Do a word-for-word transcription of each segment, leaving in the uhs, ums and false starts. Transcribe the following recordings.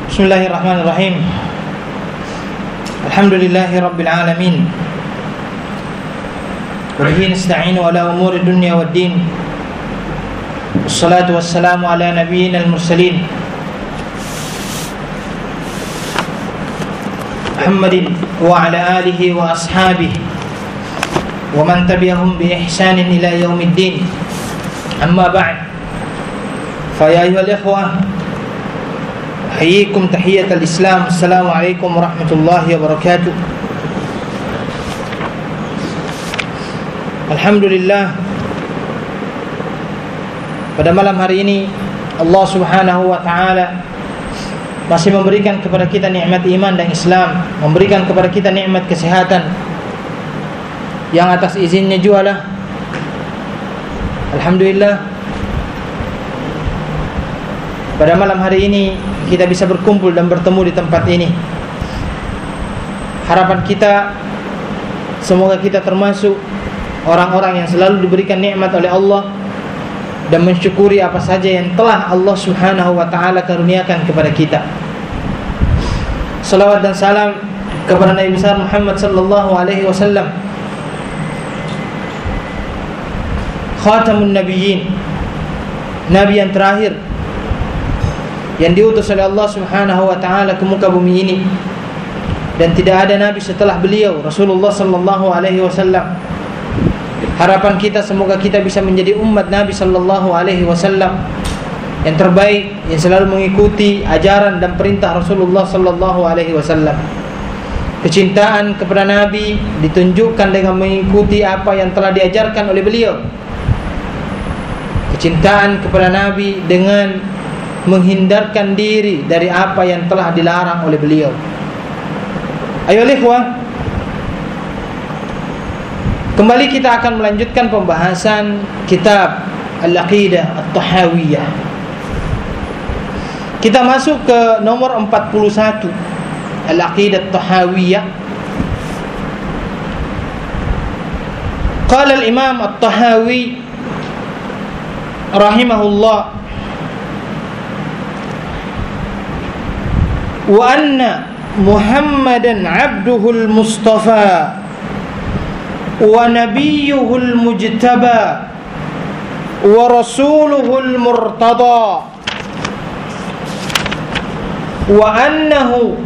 Bismillahirrahmanirrahim. Alhamdulillahi rabbil alamin. Wa bihi nasta'inu ala umuri dunya waddin. Wassalatu wassalamu ala nabiyyina al-mursalin Muhammadin wa ala alihi wa ashabihi wa man tabi'ahum bi ihsanin ila yaumiddin. Amma ba'd. Fa ya ayyuhal ikhwah, Hayyikum tahiyatal Islam. Assalamualaikum warahmatullahi wabarakatuh. Alhamdulillah, pada malam hari ini Allah Subhanahu wa taala masih memberikan kepada kita nikmat iman dan Islam, memberikan kepada kita nikmat kesehatan yang atas izinnya jualah. Alhamdulillah, pada malam hari ini kita bisa berkumpul dan bertemu di tempat ini. Harapan kita, semoga kita termasuk orang-orang yang selalu diberikan nikmat oleh Allah dan mensyukuri apa saja yang telah Allah Subhanahu wa taala karuniakan kepada kita. Salawat dan salam kepada Nabi besar Muhammad sallallahu alaihi wasallam, Khatamun Nabiyyin, nabi yang terakhir yang diutus oleh Allah Subhanahu wa taala ke muka bumi ini, dan tidak ada nabi setelah beliau, Rasulullah sallallahu alaihi wasallam. Harapan kita, semoga kita bisa menjadi umat Nabi sallallahu alaihi wasallam yang terbaik, yang selalu mengikuti ajaran dan perintah Rasulullah sallallahu alaihi wasallam. Kecintaan kepada Nabi ditunjukkan dengan mengikuti apa yang telah diajarkan oleh beliau. Kecintaan kepada Nabi dengan menghindarkan diri dari apa yang telah dilarang oleh beliau. Ayo ikhwah, kembali kita akan melanjutkan pembahasan kitab Al-Aqidah At-Tahawiyah. Kita masuk ke nomor empat puluh satu, Al-Aqidah At-Tahawiyah. Qala al-Imam At-Tahawi rahimahullah, wa anna Muhammadan abduhul mustafa wa nabiyyuhul mujtaba wa rasuluhul murtada wa annahu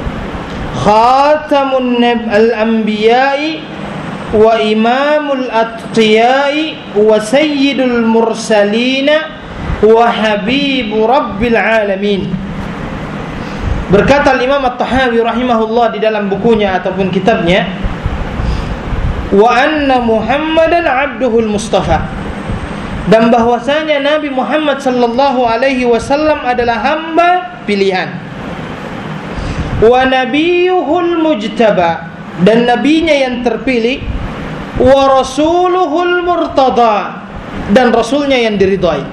khatamun al-anbiya'i wa imamul atqiya'i wa sayyidul mursalina wa habibu rabbil alamin. Berkata Imam At-Tahawi rahimahullah di dalam bukunya ataupun kitabnya, wa anna Muhammadan abduhul mustafa, dan bahwasanya Nabi Muhammad sallallahu alaihi wasallam adalah hamba pilihan, wa nabiyyuhul mujtaba, dan nabinya yang terpilih, wa rasuluhul murtada, dan rasulnya yang diridhai.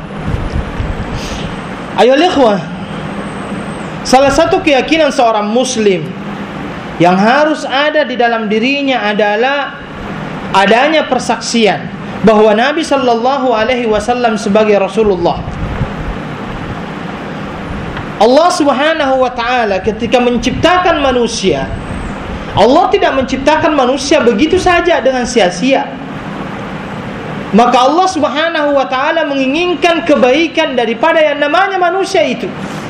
Ayo ikhwah, salah satu keyakinan seorang muslim yang harus ada di dalam dirinya adalah adanya persaksian bahwa Nabi sallallahu alaihi wasallam sebagai Rasulullah. Allah Subhanahu wa taala ketika menciptakan manusia, Allah tidak menciptakan manusia begitu saja dengan sia-sia. Maka Allah Subhanahu wa taala menginginkan kebaikan daripada yang namanya manusia itu.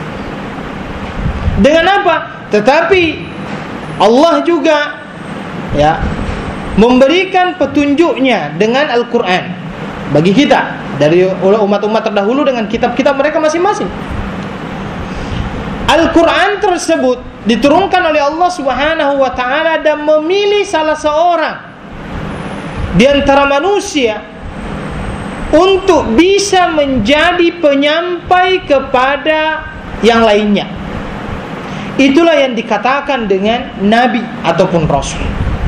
Dengan apa? Tetapi Allah juga ya memberikan petunjuknya dengan Al-Quran bagi kita dari umat-umat terdahulu dengan kitab-kitab mereka masing-masing. Al-Quran tersebut diturunkan oleh Allah Subhanahu wa taala dan memilih salah seorang di antara manusia untuk bisa menjadi penyampai kepada yang lainnya. Itulah yang dikatakan dengan nabi ataupun rasul.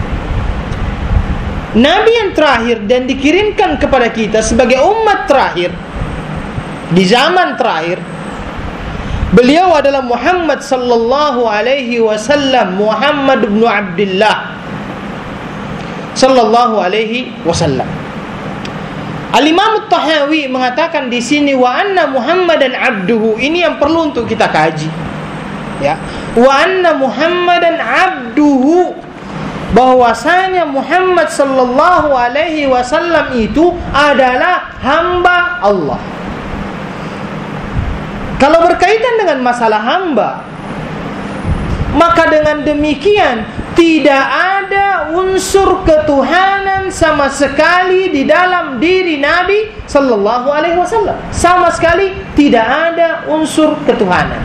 Nabi yang terakhir dan dikirimkan kepada kita sebagai umat terakhir di zaman terakhir, beliau adalah Muhammad sallallahu alaihi wasallam, Muhammad bin Abdullah sallallahu alaihi wasallam. Al-Imam At-Tahawi mengatakan di sini wa anna Muhammadan abduhu. Ini yang perlu untuk kita kaji. ya, wa anna Muhammadan abduhu, bahwasanya Muhammad sallallahu alaihi wasallam itu adalah hamba Allah. Kalau berkaitan dengan masalah hamba, maka dengan demikian tidak ada unsur ketuhanan sama sekali di dalam diri Nabi sallallahu alaihi wasallam. Sama sekali tidak ada unsur ketuhanan.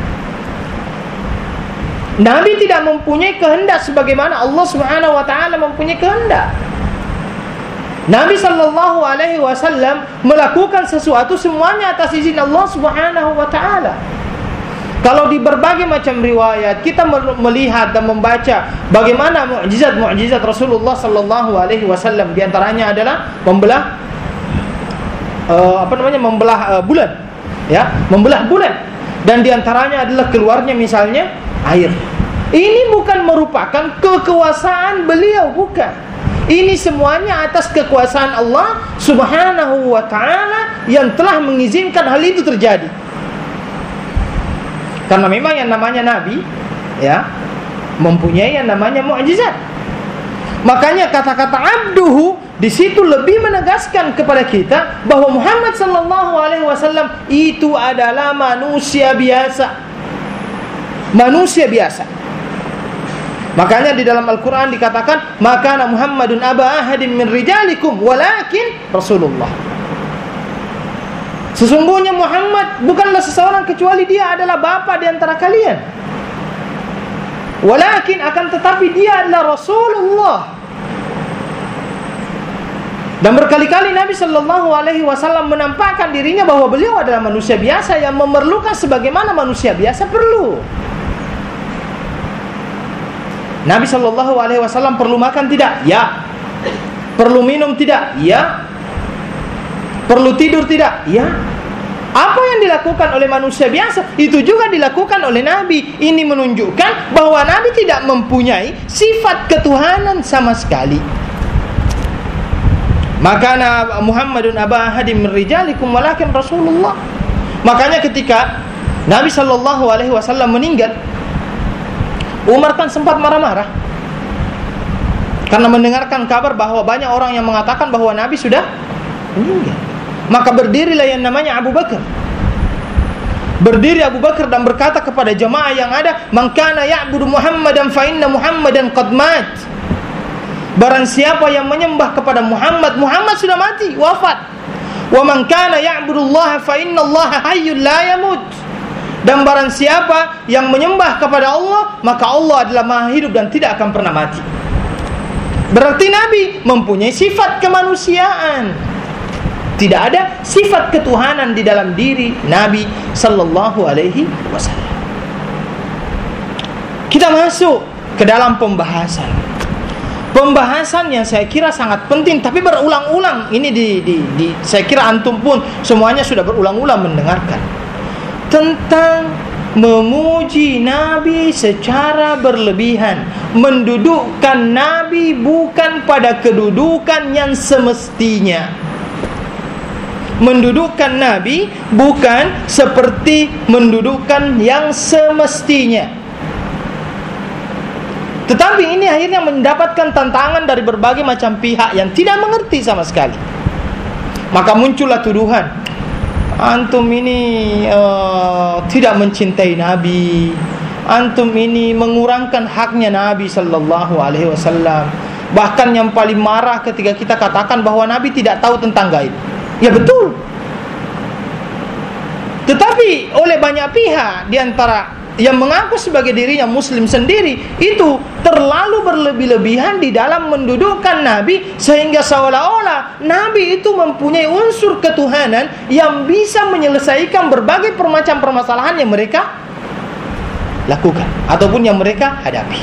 Nabi tidak mempunyai kehendak sebagaimana Allah Subhanahu wa taala mempunyai kehendak. Nabi sallallahu alaihi wasallam melakukan sesuatu semuanya atas izin Allah Subhanahu wa taala. Kalau di berbagai macam riwayat kita melihat dan membaca bagaimana mukjizat-mukjizat Rasulullah sallallahu alaihi wasallam, di antaranya adalah membelah uh, apa namanya membelah uh, bulan, ya, membelah bulan, dan di antaranya adalah keluarnya misalnya air. Ini bukan merupakan kekuasaan beliau, bukan. Ini semuanya atas kekuasaan Allah Subhanahu wa taala yang telah mengizinkan hal itu terjadi. Karena memang yang namanya Nabi, ya, mempunyai yang namanya mukjizat. Makanya kata-kata abduhu di situ lebih menegaskan kepada kita bahwa Muhammad sallallahu alaihi wasallam itu adalah manusia biasa. Manusia biasa. Makanya di dalam Al-Quran dikatakan, maka Muhammadun aba ahadin min rijalikum walakin Rasulullah. Sesungguhnya Muhammad bukanlah seseorang kecuali dia adalah bapa di antara kalian. Walakin, akan tetapi dia adalah Rasulullah. Dan berkali-kali Nabi sallallahu alaihi wasallam menampakkan dirinya bahwa beliau adalah manusia biasa yang memerlukan sebagaimana manusia biasa perlu. Nabi sallallahu alaihi wasallam perlu makan tidak? Ya. Perlu minum tidak? Ya. Perlu tidur tidak? Ya. Apa yang dilakukan oleh manusia biasa, itu juga dilakukan oleh Nabi. Ini menunjukkan bahwa Nabi tidak mempunyai sifat ketuhanan sama sekali. Maka Muhammadun aba ahadin min rijalikum walakin Rasulullah. Makanya ketika Nabi sallallahu alaihi wasallam meninggal, Umar kan sempat marah-marah karena mendengarkan kabar bahwa banyak orang yang mengatakan bahwa Nabi sudah meninggal. Maka berdirilah yang namanya Abu Bakar. Berdiri Abu Bakar dan berkata kepada jemaah yang ada, "Man kana ya'budu Muhammadan fa inna Muhammadan qad mat." Barang siapa yang menyembah kepada Muhammad, Muhammad sudah mati, wafat. "Wa man kana ya'budu Allah fa inna Allah hayyun la yamut." Dan barang siapa yang menyembah kepada Allah, maka Allah adalah Maha hidup dan tidak akan pernah mati. Berarti Nabi mempunyai sifat kemanusiaan. Tidak ada sifat ketuhanan di dalam diri Nabi sallallahu alaihi wasallam. Kita masuk ke dalam pembahasan. Pembahasan yang saya kira sangat penting, tapi berulang-ulang. Ini di, di, di saya kira antum pun semuanya sudah berulang-ulang mendengarkan tentang memuji Nabi secara berlebihan, mendudukkan Nabi bukan pada kedudukan yang semestinya, mendudukkan Nabi bukan seperti mendudukkan yang semestinya. Tetapi ini akhirnya mendapatkan tantangan dari berbagai macam pihak yang tidak mengerti sama sekali. Maka muncullah tuduhan, antum ini uh, tidak mencintai Nabi, antum ini mengurangkan haknya Nabi sallallahu alaihi wasallam. Bahkan yang paling marah ketika kita katakan bahwa Nabi tidak tahu tentang gaib. Ya betul. Tetapi oleh banyak pihak di antara yang mengaku sebagai dirinya muslim sendiri itu terlalu berlebih-lebihan di dalam mendudukkan Nabi, sehingga seolah-olah Nabi itu mempunyai unsur ketuhanan yang bisa menyelesaikan berbagai permacam permasalahan yang mereka lakukan ataupun yang mereka hadapi.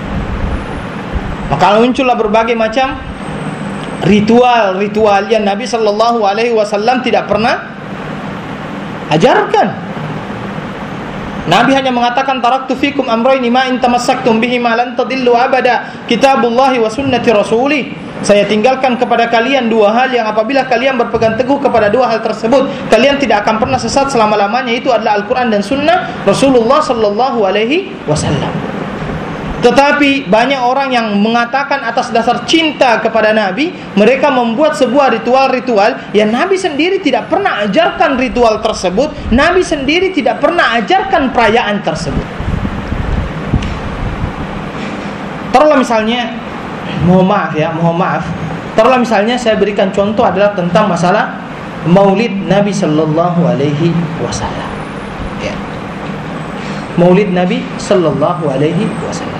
Maka muncullah berbagai macam ritual-ritual yang Nabi sallallahu alaihi wasallam tidak pernah ajarkan. Nabi hanya mengatakan, taraktu fikum amrayni ma in tamassaktum bihi ma lan tadillu abada, kitabullahi wa sunnati rasulih. Saya tinggalkan kepada kalian dua hal yang apabila kalian berpegang teguh kepada dua hal tersebut, kalian tidak akan pernah sesat selama-lamanya. Itu adalah Al-Quran dan Sunnah Rasulullah sallallahu alaihi wasallam. Tetapi banyak orang yang mengatakan atas dasar cinta kepada Nabi, mereka membuat sebuah ritual-ritual yang Nabi sendiri tidak pernah ajarkan ritual tersebut. Nabi sendiri tidak pernah ajarkan perayaan tersebut. Taruhlah misalnya, mohon maaf ya, mohon maaf. Taruhlah misalnya saya berikan contoh adalah tentang masalah Maulid Nabi sallallahu alaihi wasallam. Ya. Maulid Nabi sallallahu alaihi wasallam.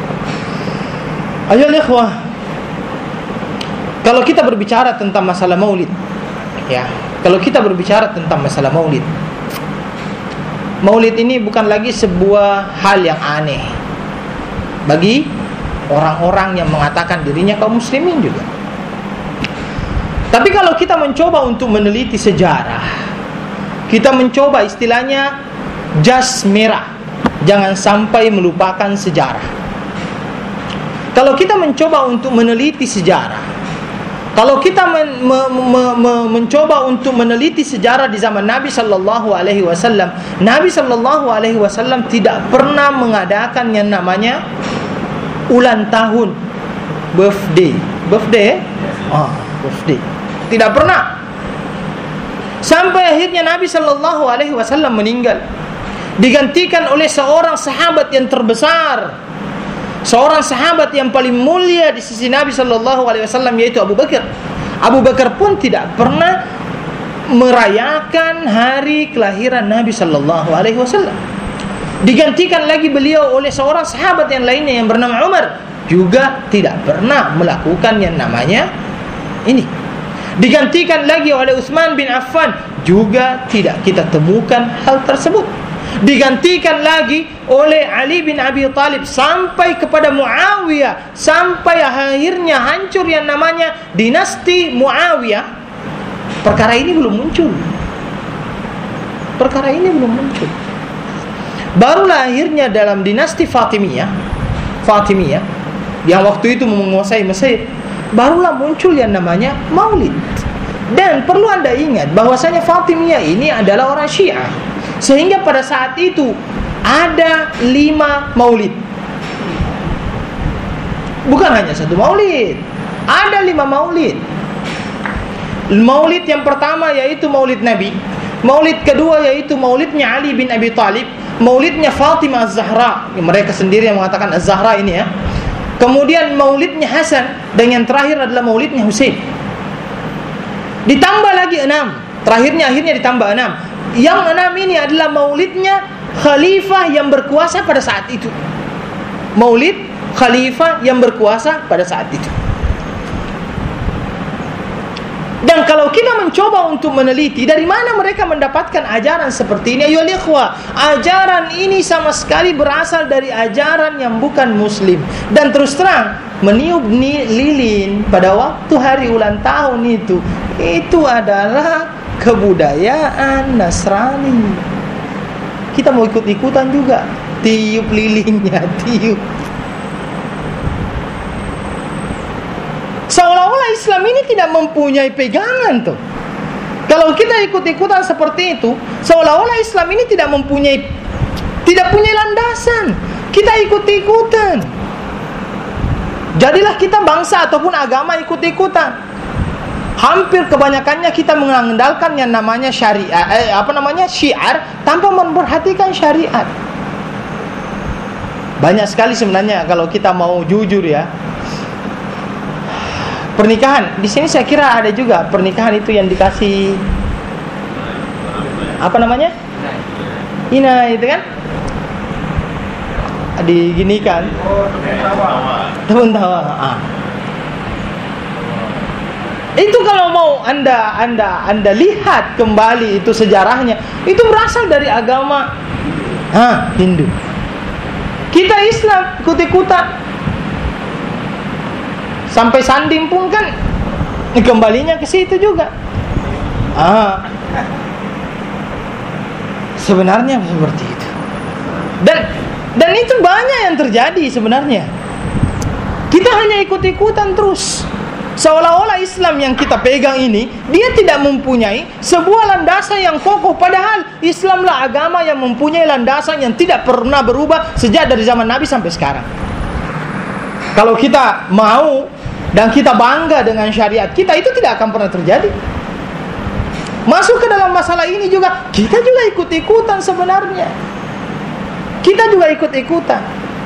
Ayo ikhwah, kalau kita berbicara tentang masalah Maulid, ya, kalau kita berbicara tentang masalah Maulid, Maulid ini bukan lagi sebuah hal yang aneh bagi orang-orang yang mengatakan dirinya kaum muslimin juga. Tapi kalau kita mencoba untuk meneliti sejarah, kita mencoba istilahnya jas merah, jangan sampai melupakan sejarah. Kalau kita mencoba untuk meneliti sejarah, kalau kita men, me, me, me, mencoba untuk meneliti sejarah di zaman Nabi sallallahu alaihi wasallam, Nabi sallallahu alaihi wasallam tidak pernah mengadakan yang namanya ulang tahun, birthday, birthday, ah, birthday, tidak pernah. Sampai akhirnya Nabi sallallahu alaihi wasallam meninggal, digantikan oleh seorang sahabat yang terbesar, seorang sahabat yang paling mulia di sisi Nabi sallallahu alaihi wasallam, yaitu Abu Bakar. Abu Bakar pun tidak pernah merayakan hari kelahiran Nabi sallallahu alaihi wasallam. Digantikan lagi beliau oleh seorang sahabat yang lainnya yang bernama Umar, juga tidak pernah melakukan yang namanya ini. Digantikan lagi oleh Utsman bin Affan, juga tidak kita temukan hal tersebut. Digantikan lagi oleh Ali bin Abi Thalib sampai kepada Muawiyah, sampai akhirnya hancur yang namanya dinasti Muawiyah. Perkara ini belum muncul. Perkara ini belum muncul. Barulah akhirnya dalam dinasti Fatimiyah, Fatimiyah yang waktu itu menguasai Mesir, barulah muncul yang namanya Maulid. Dan perlu Anda ingat bahwasanya Fatimiyah ini adalah orang Syiah, sehingga pada saat itu ada lima maulid. Bukan hanya satu maulid, ada lima maulid. Maulid yang pertama yaitu maulid Nabi. Maulid kedua yaitu maulidnya Ali bin Abi Thalib. Maulidnya Fatimah Az-Zahra, mereka sendiri yang mengatakan Az-Zahra ini ya. Kemudian maulidnya Hasan, dan yang terakhir adalah maulidnya Husain. Ditambah lagi enam. Terakhirnya akhirnya ditambah enam. Yang enam ini adalah maulidnya khalifah yang berkuasa pada saat itu. Maulid khalifah yang berkuasa pada saat itu. Dan kalau kita mencoba untuk meneliti dari mana mereka mendapatkan ajaran seperti ini, ayo ikhwah, ajaran ini sama sekali berasal dari ajaran yang bukan muslim. Dan terus terang, meniup lilin pada waktu hari ulang tahun itu, itu adalah kebudayaan Nasrani. Kita mau ikut-ikutan juga, tiup lilinnya, tiup. Seolah-olah Islam ini tidak mempunyai pegangan tuh. Kalau kita ikut-ikutan seperti itu, seolah-olah Islam ini tidak mempunyai, tidak punya landasan. Kita ikut-ikutan. Jadilah kita bangsa ataupun agama ikut-ikutan. Hampir kebanyakannya kita mengandalkan yang namanya syariat, eh, apa namanya syiar, tanpa memperhatikan syariat. Banyak sekali sebenarnya kalau kita mau jujur ya. Pernikahan di sini saya kira ada juga pernikahan itu yang dikasih apa namanya? Ina itu kan? Diginikan. Tahun tawa. Ah. Itu kalau mau anda anda anda lihat kembali itu sejarahnya, itu berasal dari agama ah, Hindu. Kita Islam ikut-ikutan. Sampai sanding pun kan kembalinya ke situ juga. Ah. Sebenarnya seperti itu. Dan dan itu banyak yang terjadi sebenarnya. Kita hanya ikut-ikutan terus. Seolah-olah Islam yang kita pegang ini, dia tidak mempunyai sebuah landasan yang kokoh. Padahal Islamlah agama yang mempunyai landasan yang tidak pernah berubah sejak dari zaman Nabi sampai sekarang. Kalau kita mau dan kita bangga dengan syariat kita, itu tidak akan pernah terjadi. Masuk ke dalam masalah ini juga, kita juga ikut-ikutan sebenarnya. Kita juga ikut-ikutan.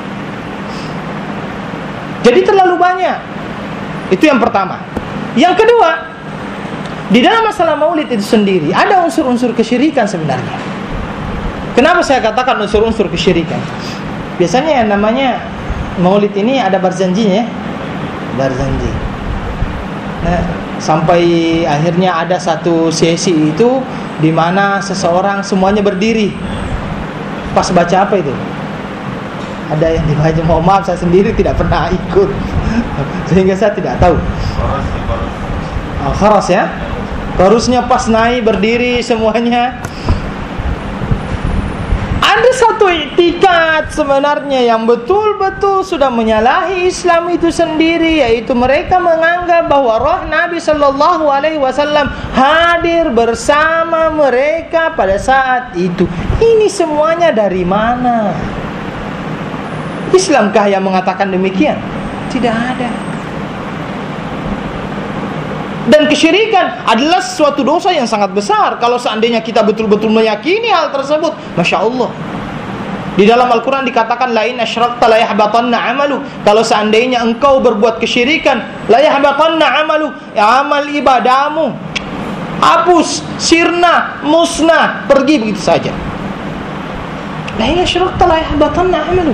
Jadi terlalu banyak. Itu yang pertama. Yang kedua, di dalam masalah maulid itu sendiri ada unsur-unsur kesyirikan sebenarnya. Kenapa saya katakan unsur-unsur kesyirikan? Biasanya yang namanya maulid ini ada barzanjinya, barzanji. Nah, sampai akhirnya ada satu sesi itu di mana seseorang semuanya berdiri. Pas baca apa itu? Ada yang dibaca, mohon maaf saya sendiri tidak pernah ikut sehingga saya tidak tahu. Oh, kharas ya. Harusnya pas naik berdiri semuanya. Ada satu i'tikad sebenarnya yang betul-betul sudah menyalahi Islam itu sendiri, yaitu mereka menganggap bahwa roh Nabi sallallahu alaihi wasallam hadir bersama mereka pada saat itu. Ini semuanya dari mana? Islamkah yang mengatakan demikian? Tidak ada. Dan kesyirikan adalah suatu dosa yang sangat besar. Kalau seandainya kita betul-betul meyakini hal tersebut, Masya Allah. Di dalam Al-Quran dikatakan, la in asyrakta la yahbatanna amalu. Kalau seandainya engkau berbuat kesyirikan, la yahbatanna amalu, ya, amal ibadahmu hapus, sirna, musnah, pergi begitu saja. La in asyrakta la yahbatanna amalu.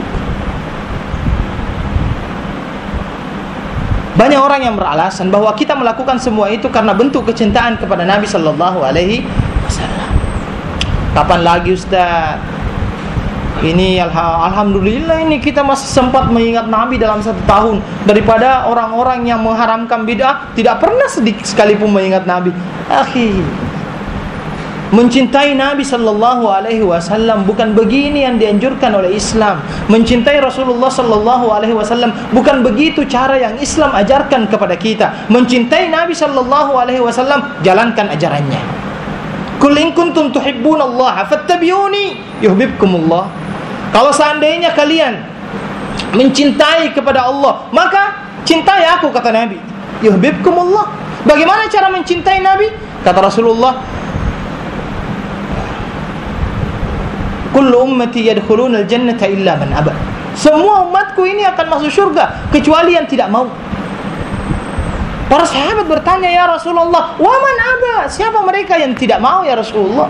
Banyak orang yang beralasan bahwa kita melakukan semua itu karena bentuk kecintaan kepada Nabi sallallahu alaihi wasallam. Kapan lagi Ustaz? Ini alhamdulillah ini kita masih sempat mengingat Nabi dalam satu tahun, daripada orang-orang yang mengharamkan bid'ah tidak pernah sedikit sekalipun mengingat Nabi. Akhi, mencintai Nabi sallallahu alaihi wasallam bukan begini yang dianjurkan oleh Islam. Mencintai Rasulullah sallallahu alaihi wasallam bukan begitu cara yang Islam ajarkan kepada kita. Mencintai Nabi sallallahu alaihi wasallam, jalankan ajarannya. Qul in kuntum tuhibbunallaha fattabi'uni yuhibbukumullah. Kalau seandainya kalian mencintai kepada Allah, maka cintai aku, kata Nabi. Yuhibbukumullah. Bagaimana cara mencintai Nabi? Kata Rasulullah, kullu ummati yadkhuluna al-jannata illa man aba. Semua umatku ini akan masuk surga kecuali yang tidak mau. Para sahabat bertanya, ya Rasulullah, wa man aba? Siapa mereka yang tidak mau ya Rasulullah?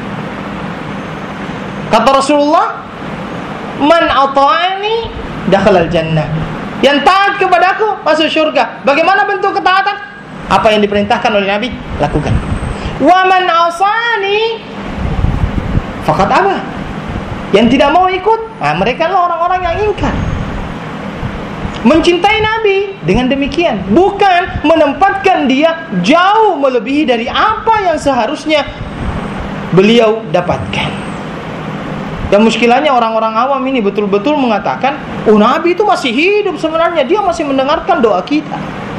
Kata Rasulullah, man ata'ani dakhala al-jannah. Yang taat kepadaku masuk surga. Bagaimana bentuk ketaatan? Apa yang diperintahkan oleh Nabi, lakukan. Wa man asani faqad aba. Yang tidak mau ikut, nah, mereka lah orang-orang yang ingkar. Mencintai Nabi dengan demikian bukan menempatkan dia jauh melebihi dari apa yang seharusnya beliau dapatkan. Dan muskilahnya orang-orang awam ini betul-betul mengatakan, oh Nabi itu masih hidup sebenarnya, dia masih mendengarkan doa kita.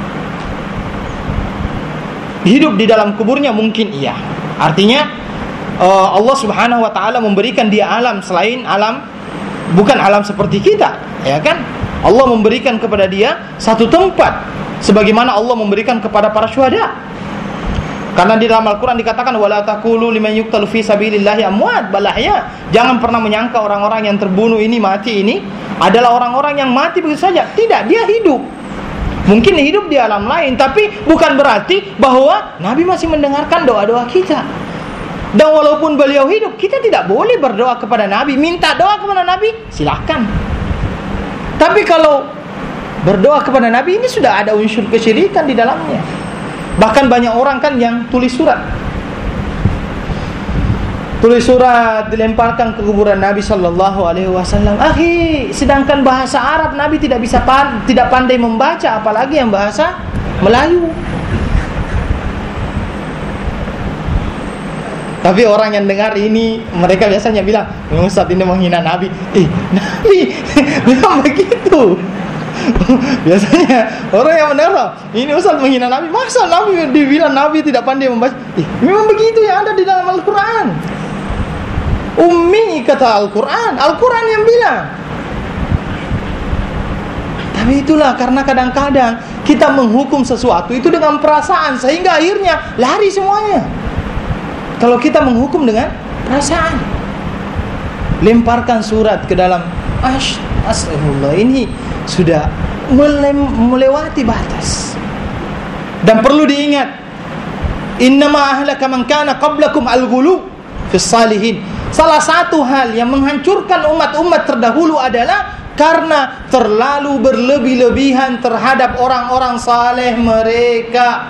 Hidup di dalam kuburnya mungkin iya. Artinya Uh, Allah subhanahu wa ta'ala memberikan dia alam selain alam, bukan alam seperti kita, ya kan? Allah memberikan kepada dia satu tempat sebagaimana Allah memberikan kepada para syuhada. Karena di dalam Al-Quran dikatakan, wala taqulu liman yuqtalu fi sabilillahi amwat bal ahya. Jangan pernah menyangka orang-orang yang terbunuh ini, mati ini adalah orang-orang yang mati begitu saja. Tidak, dia hidup. Mungkin hidup di alam lain, tapi bukan berarti bahwa Nabi masih mendengarkan doa-doa kita. Dan walaupun beliau hidup, kita tidak boleh berdoa kepada Nabi. Minta doa kepada Nabi, silahkan. Tapi kalau berdoa kepada Nabi, ini sudah ada unsur kesyirikan di dalamnya. Bahkan banyak orang kan yang tulis surat. Tulis surat, dilemparkan ke kuburan Nabi sallallahu alaihi wasallam. Akhi, sedangkan bahasa Arab Nabi tidak bisa pan, tidak pandai membaca, apalagi yang bahasa Melayu. Tapi orang yang dengar ini, mereka biasanya bilang, Ustaz ini menghina Nabi. Eh, Nabi memang begitu. Biasanya orang yang mendengar ini Ustaz menghina Nabi, masa Nabi dibilang Nabi tidak pandai membaca? Eh, memang begitu yang ada di dalam Al-Quran. Ummi kata Al-Quran, Al-Quran yang bilang. Tapi itulah karena kadang-kadang kita menghukum sesuatu itu dengan perasaan sehingga akhirnya lari semuanya. Kalau kita menghukum dengan perasaan, lemparkan surat ke dalam ash, astagfirullah, ini sudah melewati batas. Dan perlu diingat, innama ahlaka man kana qablakum al-ghulu fi salihin. Salah satu hal yang menghancurkan umat-umat terdahulu adalah karena terlalu berlebih-lebihan terhadap orang-orang saleh mereka.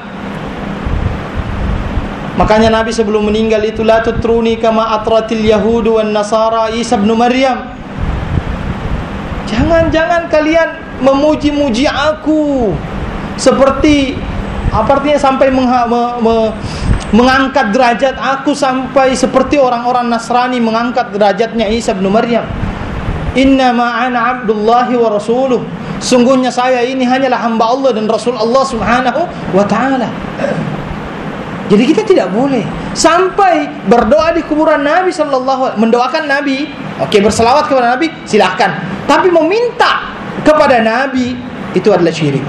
Makanya Nabi sebelum meninggal itu, la tutruni kama atratil yahudu wan nasara Isa bin Maryam. Jangan-jangan kalian memuji-muji aku seperti apa artinya sampai mengha, me, me, mengangkat derajat aku sampai seperti orang-orang Nasrani mengangkat derajatnya Isa bin Maryam. Innama ana abdullahi wa rasuluh. Sungguhnya saya ini hanyalah hamba Allah dan Rasul Allah Subhanahu wa ta'ala. Jadi kita tidak boleh sampai berdoa di kuburan Nabi sallallahu alaihi, mendoakan Nabi, oke, berselawat kepada Nabi silakan, tapi meminta kepada Nabi itu adalah syirik.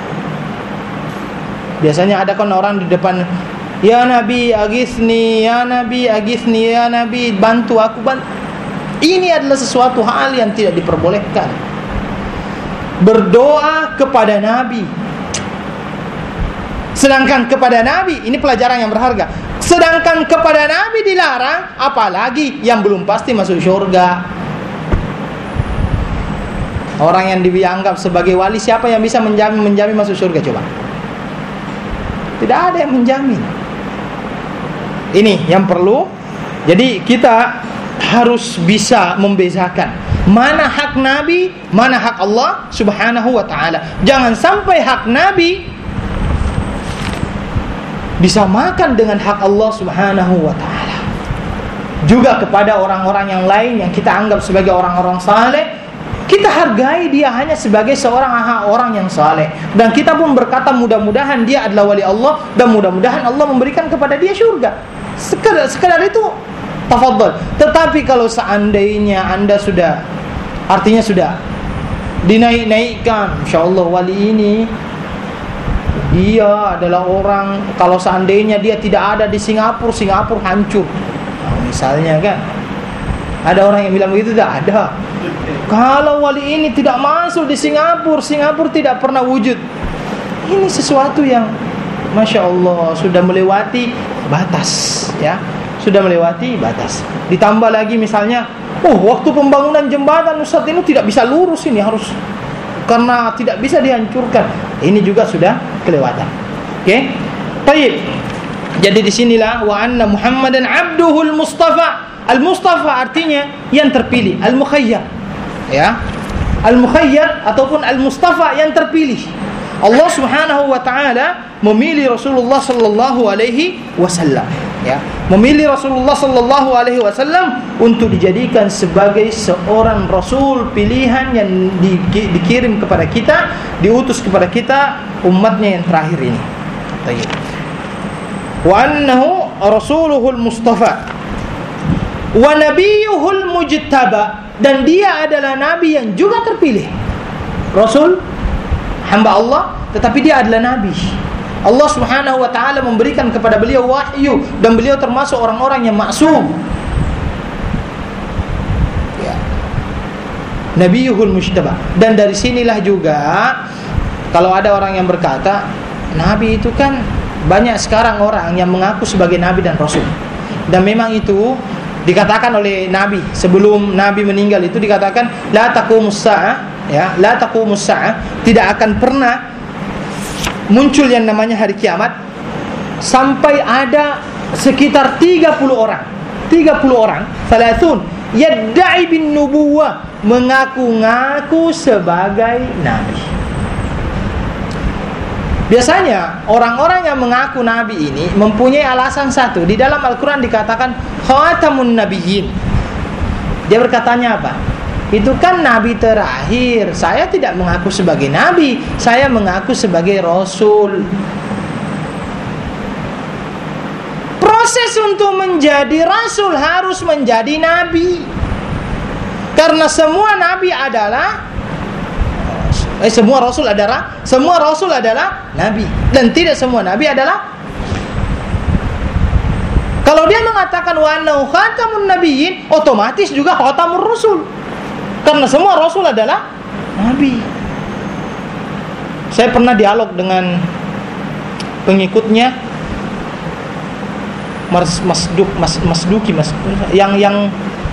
Biasanya ada kan orang di depan, ya Nabi agisni, ya Nabi agisni, ya Nabi bantu aku, bantu. Ini adalah sesuatu hal yang tidak diperbolehkan. Berdoa kepada Nabi, sedangkan kepada Nabi, ini pelajaran yang berharga, sedangkan kepada Nabi dilarang, apalagi yang belum pasti masuk surga. Orang yang dianggap sebagai wali, siapa yang bisa menjamin menjamin masuk surga coba? Tidak ada yang menjamin. Ini yang perlu. Jadi kita harus bisa membezakan mana hak Nabi, mana hak Allah Subhanahu wa ta'ala. Jangan sampai hak Nabi disamakan dengan hak Allah Subhanahu wa ta'ala. Juga kepada orang-orang yang lain yang kita anggap sebagai orang-orang saleh, kita hargai dia hanya sebagai seorang orang yang saleh, dan kita pun berkata mudah-mudahan dia adalah wali Allah dan mudah-mudahan Allah memberikan kepada dia syurga. Sekedar, sekedar itu tafadhol. Tetapi kalau seandainya Anda sudah, artinya sudah dinaik-naikkan, insyaallah wali ini dia adalah orang, kalau seandainya dia tidak ada di Singapura, Singapura hancur. Nah, misalnya kan, ada orang yang bilang begitu? Tidak ada. Kalau wali ini tidak masuk di Singapura, Singapura tidak pernah wujud. Ini sesuatu yang Masya Allah sudah melewati batas, ya, sudah melewati batas. Ditambah lagi misalnya, oh waktu pembangunan jembatan Ustaz ini tidak bisa lurus, ini harus karena tidak bisa dihancurkan. Ini juga sudah kelewatan. Oke, okay? Baik. Jadi disinilah wa anna Muhammadan abduhul Mustafa. Al-Mustafa artinya yang terpilih, al-mukhayyar, ya, al-mukhayyar ataupun al-Mustafa yang terpilih. Allah Subhanahu wa ta'ala memilih Rasulullah sallallahu alaihi wasallam, ya, memilih Rasulullah sallallahu alaihi wasallam untuk dijadikan sebagai seorang rasul pilihan yang di, dikirim kepada kita, diutus kepada kita umatnya yang terakhir ini. Baik. Wa annahu rasuluhul mustafa wa nabiyuhul mujtaba, dan dia adalah nabi yang juga terpilih. Rasul, hamba Allah, tetapi dia adalah nabi. Allah Subhanahu wa ta'ala memberikan kepada beliau wahyu, dan beliau termasuk orang-orang yang maksum, ya. Nabiyuhul mujtaba. Dan dari sinilah juga kalau ada orang yang berkata nabi itu kan banyak sekarang orang yang mengaku sebagai nabi dan rasul, dan memang itu dikatakan oleh Nabi sebelum Nabi meninggal, itu dikatakan la taqumus sa'ah, ya, la taqumus sa'ah, tidak akan pernah muncul yang namanya hari kiamat sampai ada sekitar tiga puluh orang, tiga puluh orang, thalathun yadda'i bin nubuwah, mengaku-ngaku sebagai nabi. Biasanya orang-orang yang mengaku nabi ini mempunyai alasan satu. Di dalam Al-Quran dikatakan khatamun nabiyyin. Dia berkatanya apa? itu kan nabi terakhir. Saya tidak mengaku sebagai nabi, saya mengaku sebagai rasul. Proses untuk menjadi rasul harus menjadi nabi. Karena semua nabi adalah eh semua rasul adalah semua rasul adalah nabi, dan tidak semua nabi adalah. Kalau dia mengatakan wa annahu khatamun nabiyyin, otomatis juga khatamur rasul. Karena semua rasul adalah nabi. Saya pernah dialog dengan pengikutnya Mas Masduk Mas Masduki Mas yang yang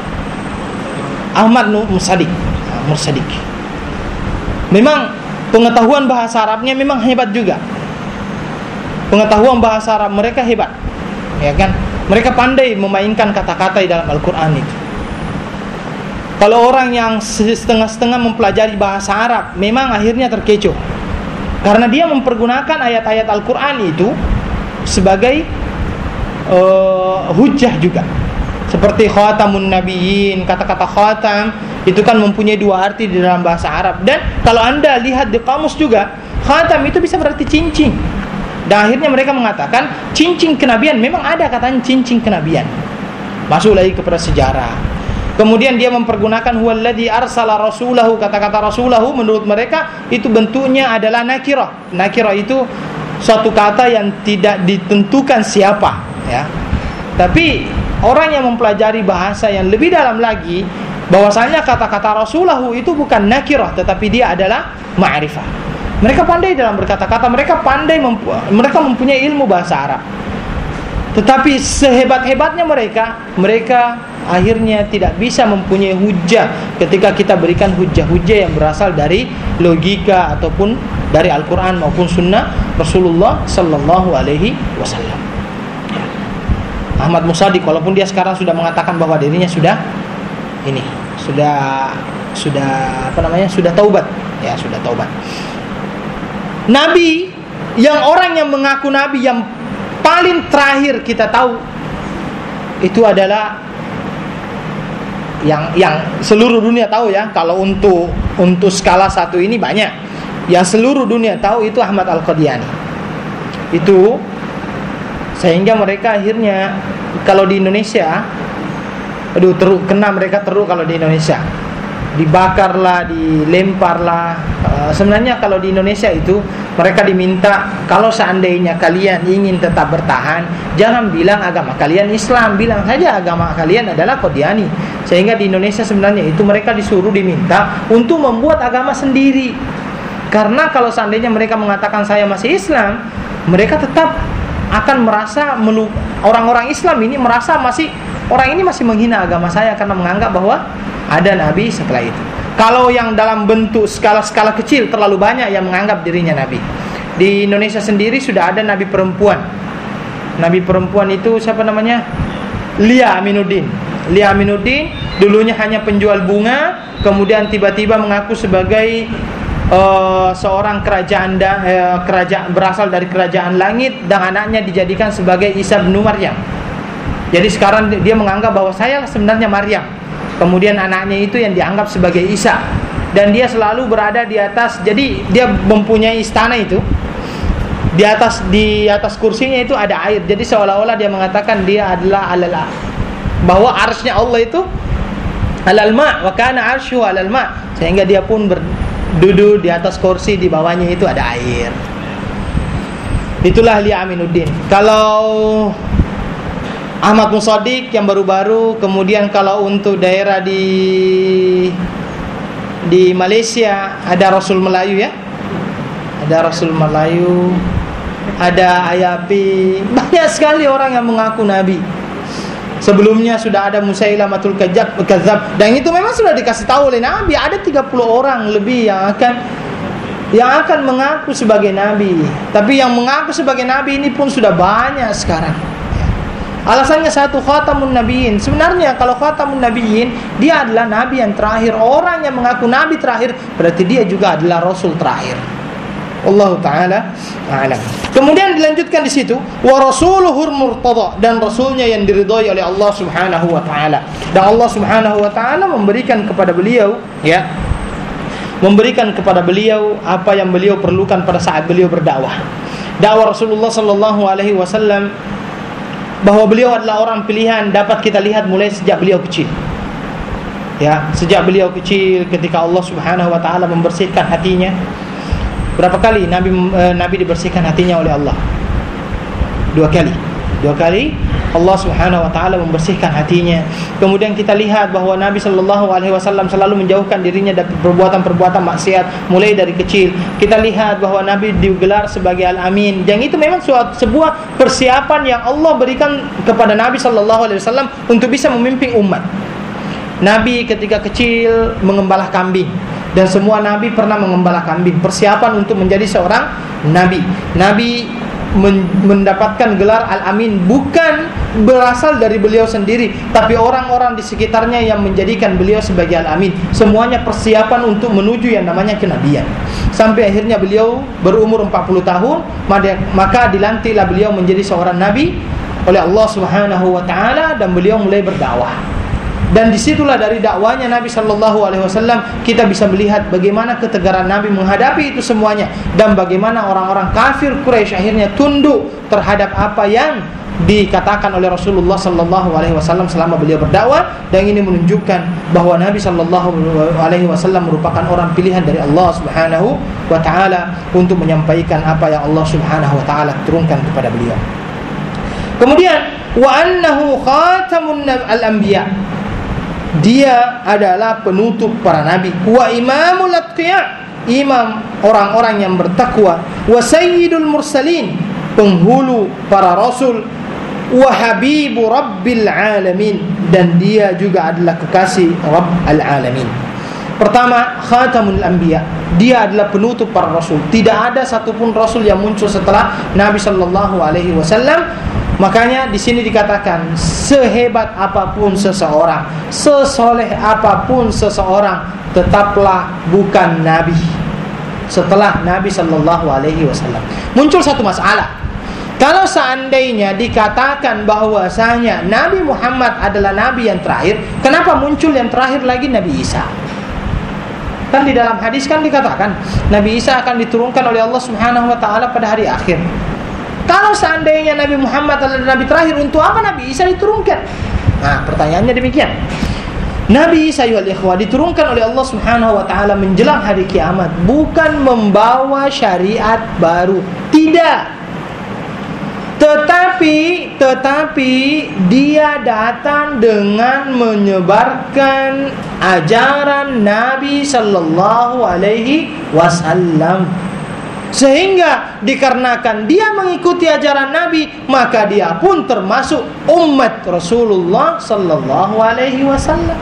Ahmad Mursadik. Mursadik. Memang pengetahuan bahasa Arabnya memang hebat juga. Pengetahuan bahasa Arab mereka hebat. Ya kan? Mereka pandai memainkan kata-kata di dalam Al-Qur'an itu. Kalau orang yang setengah-setengah mempelajari bahasa Arab, memang akhirnya terkecoh. Karena dia mempergunakan ayat-ayat Al-Qur'an itu sebagai uh, hujjah juga. Seperti khatamun nabiyyin, kata-kata khatam itu kan mempunyai dua arti di dalam bahasa Arab. Dan kalau Anda lihat di kamus juga, khatam itu bisa berarti cincin. Dan akhirnya mereka mengatakan cincin kenabian, memang ada katanya cincin kenabian. Masuk lagi kepada sejarah. Kemudian dia mempergunakan huwallazi arsala rasulahu, kata-kata rasulahu menurut mereka itu bentuknya adalah nakirah. Nakirah itu suatu kata yang tidak ditentukan siapa, ya. Tapi orang yang mempelajari bahasa yang lebih dalam lagi, bahwasanya kata-kata rasulahu itu bukan nakirah, tetapi dia adalah ma'rifah. Mereka pandai dalam berkata-kata, mereka pandai mempu- mereka mempunyai ilmu bahasa Arab. Tetapi sehebat-hebatnya mereka, mereka akhirnya tidak bisa mempunyai hujjah ketika kita berikan hujjah-hujjah yang berasal dari logika ataupun dari Al-Quran maupun Sunnah Rasulullah Sallallahu Alaihi Wasallam. Ahmad Mursadik, walaupun dia sekarang sudah mengatakan bahwa dirinya sudah ini, sudah sudah apa namanya, sudah taubat, ya sudah taubat. Nabi yang orang yang mengaku nabi yang paling terakhir kita tahu itu adalah yang yang seluruh dunia tahu, ya. Kalau untuk untuk skala satu ini banyak. Yang seluruh dunia tahu itu Ahmad Al-Qadiani. Itu sehingga mereka akhirnya kalau di Indonesia, aduh teruk, kena mereka teruk kalau di Indonesia. Dibakarlah, dilemparlah. Uh, sebenarnya kalau di Indonesia itu mereka diminta, kalau seandainya kalian ingin tetap bertahan, jangan bilang agama kalian Islam, bilang saja agama kalian adalah Qadiani. Sehingga di Indonesia sebenarnya itu mereka disuruh, diminta untuk membuat agama sendiri. Karena kalau seandainya mereka mengatakan saya masih Islam, mereka tetap akan merasa melu- orang-orang Islam ini merasa masih, orang ini masih menghina agama saya karena menganggap bahwa ada nabi setelah itu. Kalau yang dalam bentuk skala-skala kecil terlalu banyak yang menganggap dirinya nabi. Di Indonesia sendiri sudah ada nabi perempuan. Nabi perempuan itu siapa namanya? Lia Aminuddin. Lia Aminuddin dulunya hanya penjual bunga, kemudian tiba-tiba mengaku sebagai uh, seorang kerajaan da, uh, kerajaan berasal dari kerajaan langit, dan anaknya dijadikan sebagai Isa bin Maryam. Jadi sekarang dia menganggap bahwa saya sebenarnya Maryam. Kemudian anaknya itu yang dianggap sebagai Isa, dan dia selalu berada di atas. Jadi dia mempunyai istana itu, di atas di atas kursinya itu ada air. Jadi seolah-olah dia mengatakan dia adalah alal, bahwa arsy-nya Allah itu alal ma, wa kana arsyu alal ma, sehingga dia pun berduduk di atas kursi, di bawahnya itu ada air. Itulah Lia Aminuddin. Kalau Ahmad Mursadik yang baru-baru, kemudian kalau untuk daerah di di Malaysia ada Rasul Melayu, ya. Ada Rasul Melayu, ada Ayapi, banyak sekali orang yang mengaku nabi. Sebelumnya sudah ada Musailamatul Kadzab, dan itu memang sudah dikasih tahu oleh Nabi, ada tiga puluh orang lebih yang akan yang akan mengaku sebagai nabi. Tapi yang mengaku sebagai nabi ini pun sudah banyak sekarang. Alasannya satu, khatamun nabiyyin. Sebenarnya kalau khatamun nabiyyin, dia adalah nabi yang terakhir. Orang yang mengaku nabi terakhir berarti dia juga adalah rasul terakhir. Wallahu taala a'lam. Kemudian dilanjutkan di situ, wa rasuluhur murtada, dan rasulnya yang diridhai oleh Allah Subhanahu wa taala. Dan Allah Subhanahu wa taala memberikan kepada beliau, ya, memberikan kepada beliau apa yang beliau perlukan pada saat beliau berdakwah. Dakwah Rasulullah sallallahu alaihi wasallam, bahwa beliau adalah orang pilihan, dapat kita lihat mulai sejak beliau kecil. Ya, sejak beliau kecil ketika Allah Subhanahu wa taala membersihkan hatinya. Berapa kali Nabi eh, Nabi dibersihkan hatinya oleh Allah? Dua kali. Dua kali Allah Subhanahu wa taala membersihkan hatinya. Kemudian kita lihat bahwa Nabi sallallahu alaihi wasallam selalu menjauhkan dirinya dari perbuatan-perbuatan maksiat mulai dari kecil. Kita lihat bahwa Nabi digelar sebagai Al-Amin. Dan itu memang suatu, sebuah persiapan yang Allah berikan kepada Nabi sallallahu alaihi wasallam untuk bisa memimpin umat. Nabi ketika kecil mengembala kambing, dan semua nabi pernah mengembala kambing, persiapan untuk menjadi seorang nabi. Nabi mendapatkan gelar Al-Amin bukan berasal dari beliau sendiri, tapi orang-orang di sekitarnya yang menjadikan beliau sebagai Al-Amin. Semuanya persiapan untuk menuju yang namanya kenabian. Sampai akhirnya beliau berumur empat puluh tahun, maka dilantiklah beliau menjadi seorang nabi oleh Allah Subhanahu wa taala, dan beliau mulai berdakwah. Dan disitulah dari dakwanya Nabi Sallallahu Alaihi Wasallam kita bisa melihat bagaimana ketegaran Nabi menghadapi itu semuanya, dan bagaimana orang-orang kafir Quraisy akhirnya tunduk terhadap apa yang dikatakan oleh Rasulullah Sallallahu Alaihi Wasallam selama beliau berdakwah. Dan ini menunjukkan bahwa Nabi Sallallahu Alaihi Wasallam merupakan orang pilihan dari Allah Subhanahu Wa Taala untuk menyampaikan apa yang Allah Subhanahu Wa Taala turunkan kepada beliau. Kemudian wa annahu khatamun al-anbiya, dia adalah penutup para nabi, wa imamul atqiya, imam orang-orang yang bertakwa, wa sayyidul mursalin, penghulu para rasul, wa habibu rabbil alamin, dan dia juga adalah kekasih Rabb al-alamin. Pertama, khatamul anbiya, dia adalah penutup para rasul. Tidak ada satupun rasul yang muncul setelah Nabi sallallahu alaihi wasallam. Makanya di sini dikatakan, sehebat apapun seseorang, sesoleh apapun seseorang, tetaplah bukan nabi setelah Nabi sallallahu alaihi wasallam. Muncul satu masalah. Kalau seandainya dikatakan bahwasanya Nabi Muhammad adalah nabi yang terakhir, kenapa muncul yang terakhir lagi Nabi Isa? Kan di dalam hadis kan dikatakan Nabi Isa akan diturunkan oleh Allah Subhanahu wa taala pada hari akhir. Kalau seandainya Nabi Muhammad adalah nabi terakhir, untuk apa Nabi Isa diturunkan? Nah, pertanyaannya demikian. Nabi Isa ya ikhwah diturunkan oleh Allah Subhanahu wa taala menjelang hari kiamat, bukan membawa syariat baru, tidak. Tetapi tetapi dia datang dengan menyebarkan ajaran Nabi sallallahu alaihi wasallam. Sehingga dikarenakan dia mengikuti ajaran Nabi, maka dia pun termasuk umat Rasulullah sallallahu alaihi wasallam.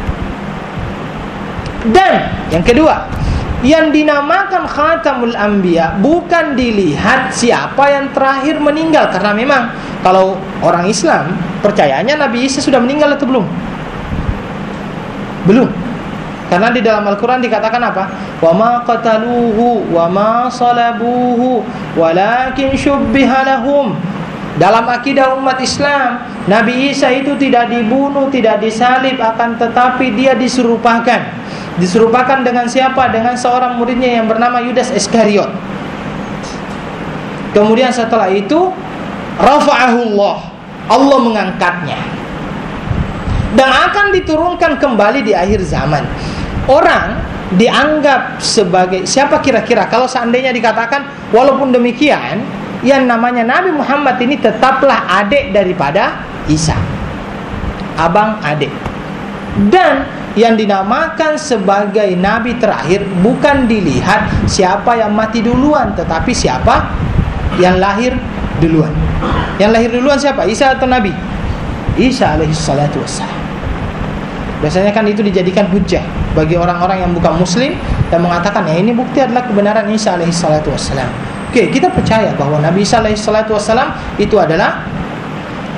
Dan yang kedua, yang dinamakan khatamul anbiya bukan dilihat siapa yang terakhir meninggal, karena memang kalau orang Islam percayanya Nabi Isa sudah meninggal atau belum? Belum. Karena di dalam Al-Quran dikatakan apa? Wa ma qataluhu wa ma salabuhu walakin syubbiha lahum. Dalam akidah umat Islam, Nabi Isa itu tidak dibunuh, tidak disalib, akan tetapi dia diserupakan. Diserupakan dengan siapa? Dengan seorang muridnya yang bernama Yudas Iskariot. Kemudian setelah itu rafa'ahullah, Allah mengangkatnya, dan akan diturunkan kembali di akhir zaman. Orang dianggap sebagai siapa kira-kira kalau seandainya dikatakan walaupun demikian yang namanya Nabi Muhammad ini tetaplah adik daripada Isa, abang adik. Dan yang dinamakan sebagai nabi terakhir bukan dilihat siapa yang mati duluan, tetapi siapa yang lahir duluan. Yang lahir duluan siapa? Isa atau Nabi? Isa alaihi salatu wassalam. Biasanya kan itu dijadikan hujjah bagi orang-orang yang bukan muslim dan mengatakan ya ini bukti adalah kebenaran Isa alaihi salatu wassalam. Oke, kita percaya bahwa Nabi Isa alaihi salatu wassalam itu adalah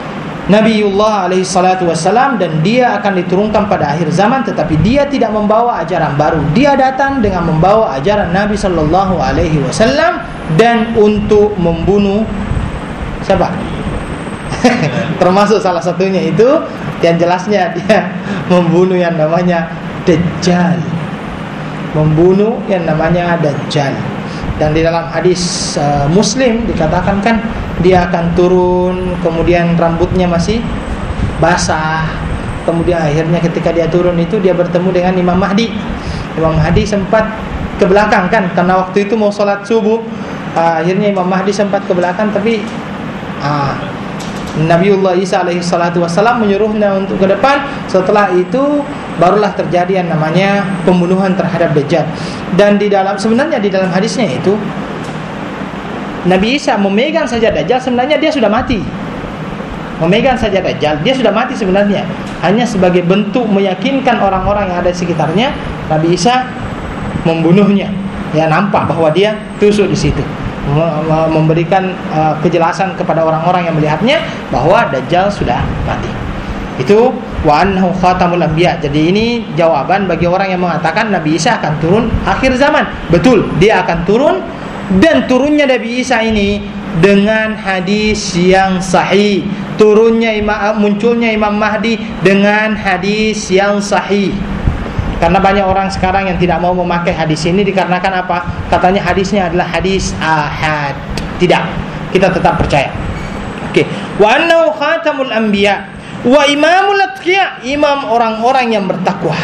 Nabiullah alaihi salatu wassalam, dan dia akan diturunkan pada akhir zaman, tetapi dia tidak membawa ajaran baru. Dia datang dengan membawa ajaran Nabi sallallahu alaihi wasallam dan untuk membunuh siapa? Termasuk salah satunya itu yang jelasnya dia membunuh yang namanya Dajjal. Membunuh yang namanya Dajjal. Dan di dalam hadis uh, Muslim dikatakan kan dia akan turun, kemudian rambutnya masih basah. Kemudian akhirnya ketika dia turun itu dia bertemu dengan Imam Mahdi. Imam Mahdi sempat ke belakang kan, karena waktu itu mau sholat subuh. uh, Akhirnya Imam Mahdi sempat ke belakang, tapi uh, Nabiullah Isa alaihi salatu wassalam menyuruhnya untuk ke depan. Setelah itu barulah terjadi yang namanya pembunuhan terhadap Dajjal. Dan di dalam sebenarnya di dalam hadisnya itu Nabi Isa memegang saja Dajjal, sebenarnya dia sudah mati. Memegang saja Dajjal, dia sudah mati sebenarnya. Hanya sebagai bentuk meyakinkan orang-orang yang ada di sekitarnya, Nabi Isa membunuhnya. Ya, nampak bahwa dia tusuk di situ. Memberikan uh, kejelasan kepada orang-orang yang melihatnya bahwa Dajjal sudah mati. Itu wa annahu khatamul anbiya. Jadi ini jawaban bagi orang yang mengatakan Nabi Isa akan turun akhir zaman. Betul, dia akan turun, dan turunnya Nabi Isa ini dengan hadis yang sahih. Turunnya imam, munculnya Imam Mahdi dengan hadis yang sahih. Karena banyak orang sekarang yang tidak mau memakai hadis ini dikarenakan apa? Katanya hadisnya adalah hadis ahad. Tidak, kita tetap percaya. Oke. Wa annahu khatamul anbiya wa imamul atqiya, imam orang-orang yang bertakwa.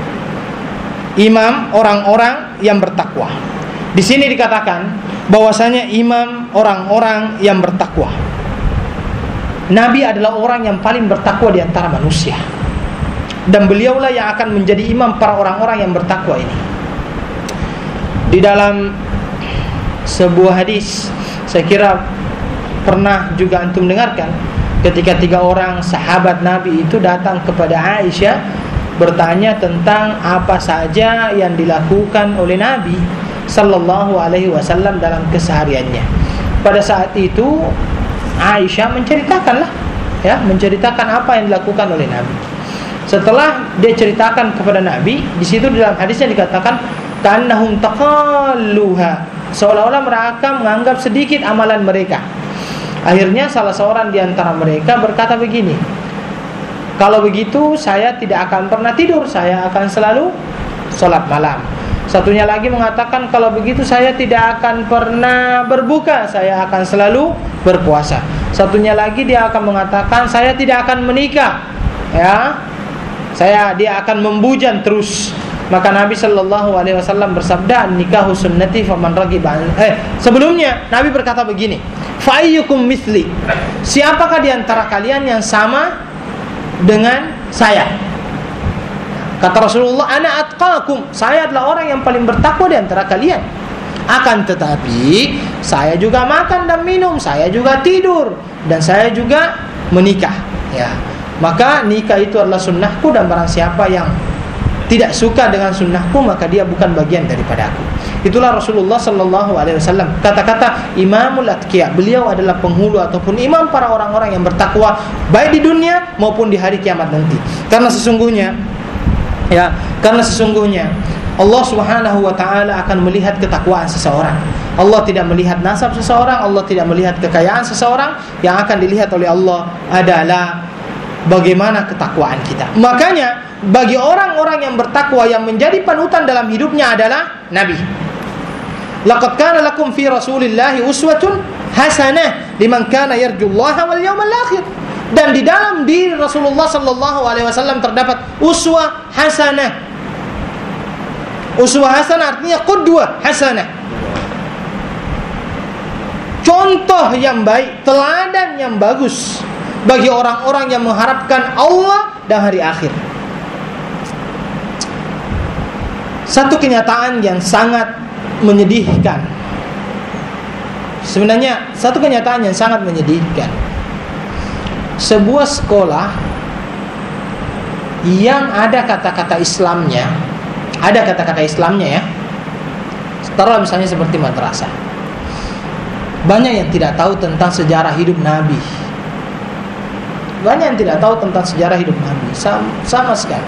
Imam orang-orang yang bertakwa. Di sini dikatakan bahwasanya imam orang-orang yang bertakwa. Nabi adalah orang yang paling bertakwa di antara manusia. Dan beliaulah yang akan menjadi imam para orang-orang yang bertakwa ini. Di dalam sebuah hadis, saya kira pernah juga antum dengarkan, ketika tiga orang sahabat Nabi itu datang kepada Aisyah bertanya tentang apa saja yang dilakukan oleh Nabi sallallahu alaihi wasallam dalam kesehariannya. Pada saat itu Aisyah menceritakanlah, ya, menceritakan apa yang dilakukan oleh Nabi. Setelah dia ceritakan kepada Nabi, di situ dalam hadisnya dikatakan kannahum taqalluha, seolah-olah mereka menganggap sedikit amalan mereka. Akhirnya salah seorang di antara mereka berkata begini, kalau begitu saya tidak akan pernah tidur, saya akan selalu sholat malam. Satunya lagi mengatakan kalau begitu saya tidak akan pernah berbuka, saya akan selalu berpuasa. Satunya lagi dia akan mengatakan saya tidak akan menikah, ya, saya dia akan membujang terus. Maka Nabi sallallahu alaihi wasallam bersabda, nikahu sunnati faman raghiba. Eh, sebelumnya Nabi berkata begini, fa ayyukum misli, siapakah di antara kalian yang sama dengan saya? Kata Rasulullah, ana atqakum, saya adalah orang yang paling bertakwa di antara kalian. Akan tetapi saya juga makan dan minum, saya juga tidur, dan saya juga menikah, ya. Maka nikah itu adalah sunnahku, dan barang siapa yang tidak suka dengan sunnahku maka dia bukan bagian daripada aku. Itulah Rasulullah sallallahu alaihi wasallam. Kata-kata Imamul Atqiya, beliau adalah penghulu ataupun imam para orang-orang yang bertakwa baik di dunia maupun di hari kiamat nanti. Karena sesungguhnya ya, karena sesungguhnya Allah Subhanahu wa taala akan melihat ketakwaan seseorang. Allah tidak melihat nasab seseorang, Allah tidak melihat kekayaan seseorang. Yang akan dilihat oleh Allah adalah bagaimana ketakwaan kita. Makanya bagi orang-orang yang bertakwa yang menjadi panutan dalam hidupnya adalah Nabi. Laqad kana lakum fi Rasulillahi uswatun hasanah liman kana yarjullaha wal yawmal akhir. Dan di dalam diri Rasulullah sallallahu alaihi wasallam terdapat uswah hasanah. Uswah hasanah artinya qudwah hasanah. Contoh yang baik, teladan yang bagus bagi orang-orang yang mengharapkan Allah dan hari akhir. Satu kenyataan yang sangat menyedihkan. Sebenarnya satu kenyataan yang sangat menyedihkan. Sebuah sekolah yang ada kata-kata Islamnya, ada kata-kata Islamnya ya. Taruhlah misalnya seperti madrasah. Banyak yang tidak tahu tentang sejarah hidup Nabi. Banyak yang tidak tahu tentang sejarah hidup Nabi, sama, sama sekali.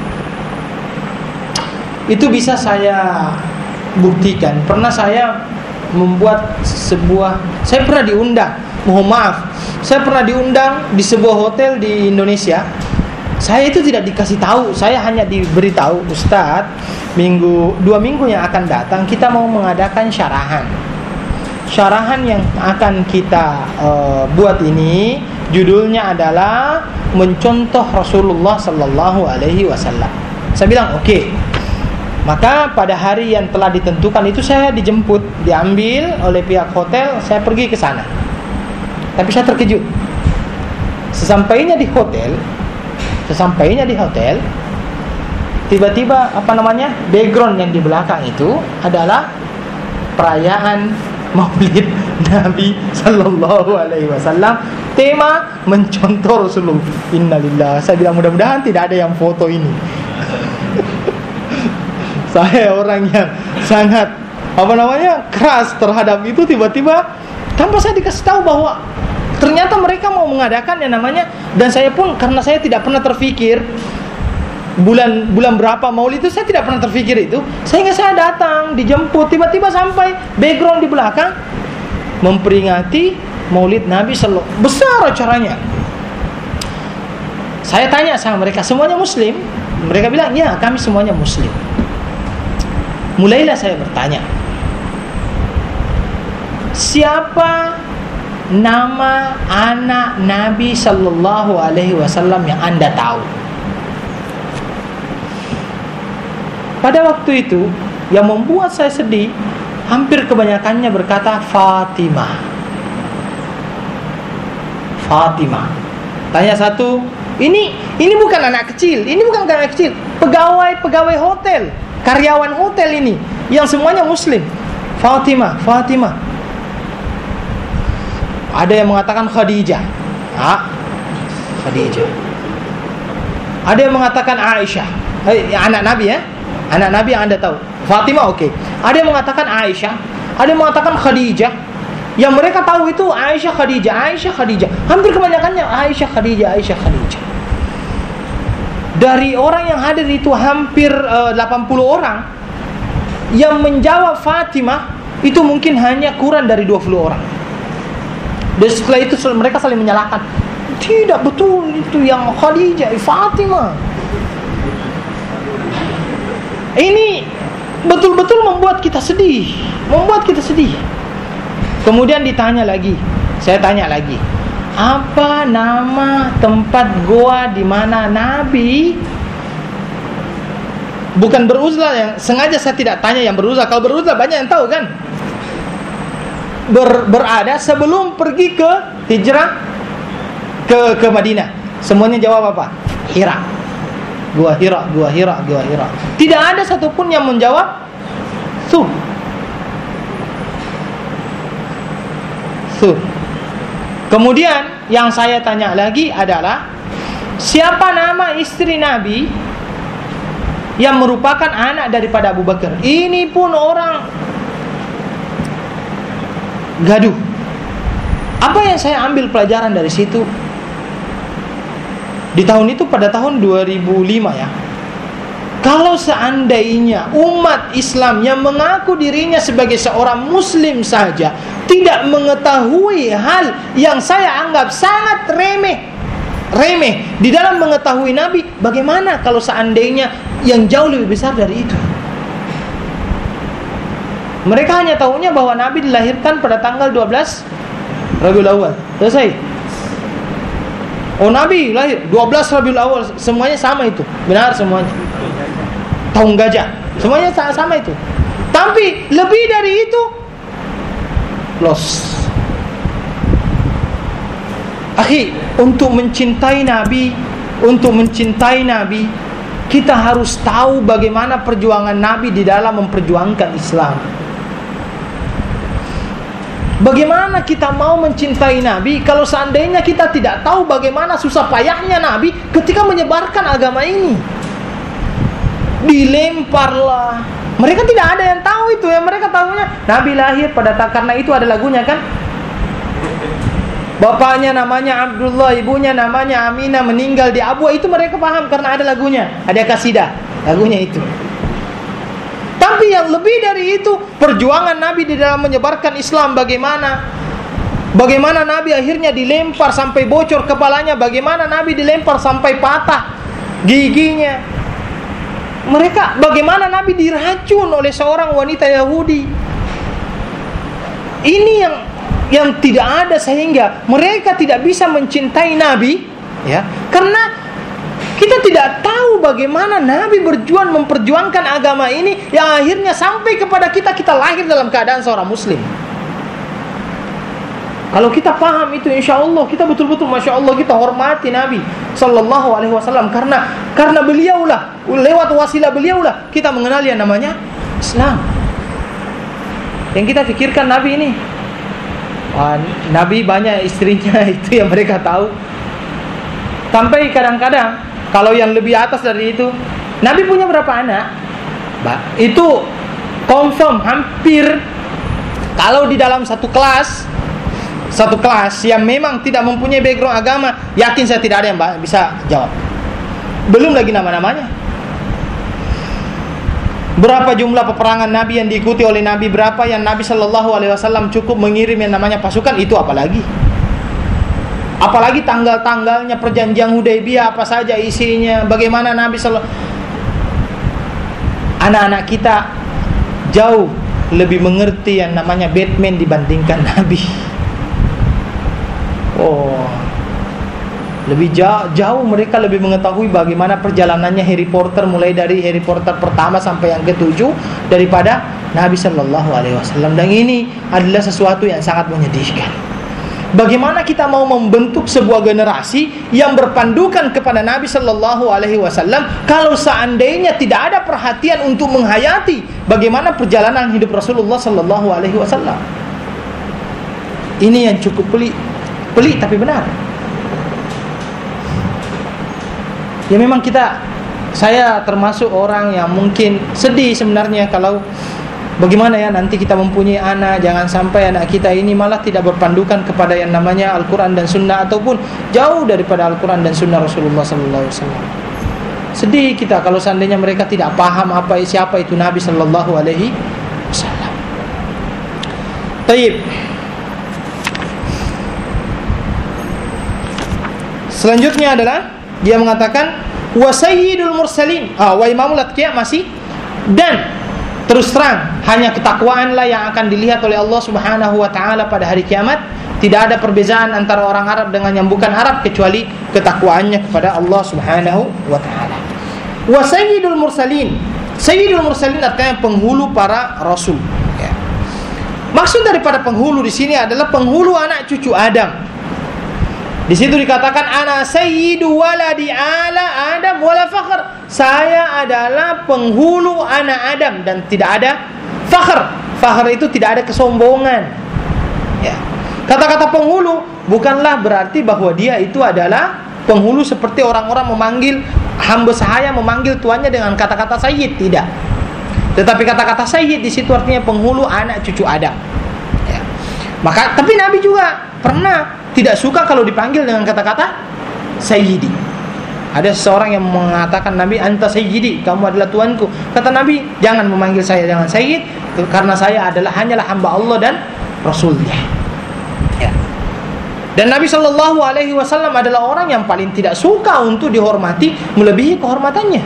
Itu bisa saya buktikan. Pernah saya membuat sebuah, saya pernah diundang, mohon maaf, saya pernah diundang di sebuah hotel di Indonesia. Saya itu tidak dikasih tahu, saya hanya diberitahu, Ustadz, minggu dua minggu yang akan datang kita mau mengadakan syarahan. Syarahan yang akan kita uh, buat ini judulnya adalah mencontoh Rasulullah Sallallahu Alaihi Wasallam. Saya bilang oke. Okay. Maka pada hari yang telah ditentukan itu saya dijemput, diambil oleh pihak hotel, saya pergi ke sana. Tapi saya terkejut. Sesampainya di hotel, sesampainya di hotel, tiba-tiba apa namanya? background yang di belakang itu adalah perayaan Maulid Nabi Sallallahu Alaihi Wasallam, tema mencontoh Rasulullah. Innalillah. Saya bilang mudah-mudahan tidak ada yang foto ini. Saya orang yang sangat apa namanya keras terhadap itu, tiba-tiba tanpa saya dikasih tahu bahwa ternyata mereka mau mengadakan yang namanya, dan saya pun karena saya tidak pernah terfikir bulan bulan berapa Maulid itu, saya tidak pernah terfikir itu, sehingga saya datang dijemput, tiba-tiba sampai background di belakang memperingati Maulid Nabi Sallallahu Alaihi Wasallam, besar acaranya. Saya tanya sama mereka, semuanya Muslim? Mereka bilang ya, kami semuanya Muslim. Mulailah saya bertanya, siapa nama anak Nabi Sallallahu Alaihi Wasallam yang Anda tahu? Pada waktu itu yang membuat saya sedih, hampir kebanyakannya berkata Fatimah. Fatimah. Tanya satu, ini ini bukan anak kecil, ini bukan anak kecil, pegawai-pegawai hotel, karyawan hotel ini yang semuanya Muslim. Fatimah, Fatimah. Ada yang mengatakan Khadijah. Ah, Khadijah. Ada yang mengatakan Aisyah. Eh, anak Nabi ya. Anak Nabi yang Anda tahu. Fatimah oke. Okay. Ada yang mengatakan Aisyah, ada yang mengatakan Khadijah. Yang mereka tahu itu Aisyah, Khadijah, Aisyah, Khadijah. Hampir kebanyakannya Aisyah, Khadijah, Aisyah, Khadijah. Dari orang yang hadir itu hampir uh, delapan puluh orang, yang menjawab Fatimah itu mungkin hanya kurang dari dua puluh orang. Dan setelah itu mereka saling menyalahkan. Tidak betul, itu yang Khadijah, Fatimah. Ini betul-betul membuat kita sedih, membuat kita sedih. Kemudian ditanya lagi, saya tanya lagi, apa nama tempat goa di mana Nabi? Bukan beruzlah, yang sengaja saya tidak tanya yang beruzlah. Kalau beruzlah banyak yang tahu kan. Ber, berada sebelum pergi ke hijrah ke ke Madinah. Semuanya jawab apa? Hira. Gua Hira, gua Hira, gua Hira. Tidak ada satupun yang menjawab Sur. Sur. Kemudian yang saya tanya lagi adalah, siapa nama istri Nabi yang merupakan anak daripada Abu Bakar? Ini pun orang gaduh. Apa yang saya ambil pelajaran dari situ? Di tahun itu, pada tahun dua ribu lima ya, kalau seandainya umat Islam yang mengaku dirinya sebagai seorang Muslim saja tidak mengetahui hal yang saya anggap sangat remeh remeh di dalam mengetahui Nabi, bagaimana kalau seandainya yang jauh lebih besar dari itu? Mereka hanya tahunya bahwa Nabi dilahirkan pada tanggal dua belas Rabiul Awal. Selesai. Oh, Nabi lahir dua belas Rabiul Awal, semuanya sama itu. Benar semuanya. Tahun gajah, semuanya sama itu. Tapi lebih dari itu loss. Akhi, untuk mencintai Nabi, untuk mencintai Nabi, kita harus tahu bagaimana perjuangan Nabi di dalam memperjuangkan Islam. Bagaimana kita mau mencintai Nabi kalau seandainya kita tidak tahu bagaimana susah payahnya Nabi ketika menyebarkan agama ini? Dilemparlah. Mereka tidak ada yang tahu itu. Yang mereka tahunya Nabi lahir pada tak, karena itu ada lagunya kan? bapaknya namanya Abdullah, ibunya namanya Aminah, meninggal di Abwa, itu mereka paham karena ada lagunya, ada kasidah, lagunya itu. Tapi yang lebih dari itu, perjuangan Nabi di dalam menyebarkan Islam bagaimana? Bagaimana Nabi akhirnya dilempar sampai bocor kepalanya, bagaimana Nabi dilempar sampai patah giginya. Mereka, bagaimana Nabi diracun oleh seorang wanita Yahudi. Ini yang yang tidak ada, sehingga mereka tidak bisa mencintai Nabi, ya, karena kita tidak tahu bagaimana Nabi berjuang memperjuangkan agama ini yang akhirnya sampai kepada kita, kita lahir dalam keadaan seorang muslim. Kalau kita paham itu, insya Allah kita betul-betul, masya Allah, kita hormati Nabi Sallallahu Alaihi Wasallam, karena karena beliaulah, lewat wasilah beliaulah kita mengenal yang namanya Islam. Yang kita pikirkan Nabi ini, wah, Nabi banyak istrinya, itu yang mereka tahu. Sampai kadang-kadang kalau yang lebih atas dari itu, Nabi punya berapa anak? Itu confirm hampir, kalau di dalam satu kelas, satu kelas yang memang tidak mempunyai background agama, yakin saya tidak ada yang bisa jawab. Belum lagi nama-namanya. Berapa jumlah peperangan Nabi yang diikuti oleh Nabi, berapa yang Nabi Shallallahu Alaihi Wasallam cukup mengirim yang namanya pasukan, itu apalagi. Apalagi tanggal-tanggalnya, perjanjian Hudaybiyah apa saja isinya, bagaimana Nabi Sallallahu. Anak-anak kita jauh lebih mengerti yang namanya Batman dibandingkan Nabi. Oh, lebih jauh, jauh mereka lebih mengetahui bagaimana perjalanannya Harry Potter, mulai dari Harry Potter pertama sampai yang ketujuh daripada Nabi Sallallahu Alaihi Wasallam. Dan ini adalah sesuatu yang sangat menyedihkan. Bagaimana kita mau membentuk sebuah generasi yang berpandukan kepada Nabi Sallallahu Alaihi Wasallam kalau seandainya tidak ada perhatian untuk menghayati bagaimana perjalanan hidup Rasulullah Sallallahu Alaihi Wasallam? Ini yang cukup pelik, pelik tapi benar. Ya memang kita, saya termasuk orang yang mungkin sedih sebenarnya kalau bagaimana ya nanti kita mempunyai anak, jangan sampai anak kita ini malah tidak berpandukan kepada yang namanya Al-Quran dan Sunnah, ataupun jauh daripada Al-Quran dan Sunnah Rasulullah Sallallahu Alaihi Wasallam. Sedih kita kalau seandainya mereka tidak paham apa siapa itu Nabi Sallallahu Alaihi Wasallam. Taib. Selanjutnya adalah dia mengatakan wa sayyidul mursalin. Ah, wa imamul atqiya masih, dan terus terang hanya ketakwaanlah yang akan dilihat oleh Allah Subhanahu wa taala pada hari kiamat. Tidak ada perbezaan antara orang Arab dengan yang bukan Arab kecuali ketakwaannya kepada Allah Subhanahu wa taala. Wa sayyidul mursalin. Sayyidul mursalin artinya penghulu para rasul, ya. Maksud daripada penghulu di sini adalah penghulu anak cucu Adam. Di situ dikatakan ana sayyidu waladi ala Adam wala fakhr. Saya adalah penghulu anak Adam dan tidak ada fakhr. Fakhr itu tidak ada kesombongan. Ya. Kata-kata penghulu bukanlah berarti bahwa dia itu adalah penghulu seperti orang-orang memanggil hamba sahaya, memanggil tuannya dengan kata-kata sayyid, tidak. Tetapi kata-kata sayyid di situ artinya penghulu anak cucu Adam. Ya. Maka tapi Nabi juga pernah tidak suka kalau dipanggil dengan kata-kata sayyidi. Ada seseorang yang mengatakan Nabi, anta sayyidi, kamu adalah tuanku. Kata Nabi, jangan memanggil saya dengan sayyid, karena saya adalah hanyalah hamba Allah dan Rasulnya. Ya. Dan Nabi Shallallahu Alaihi Wasallam adalah orang yang paling tidak suka untuk dihormati melebihi kehormatannya.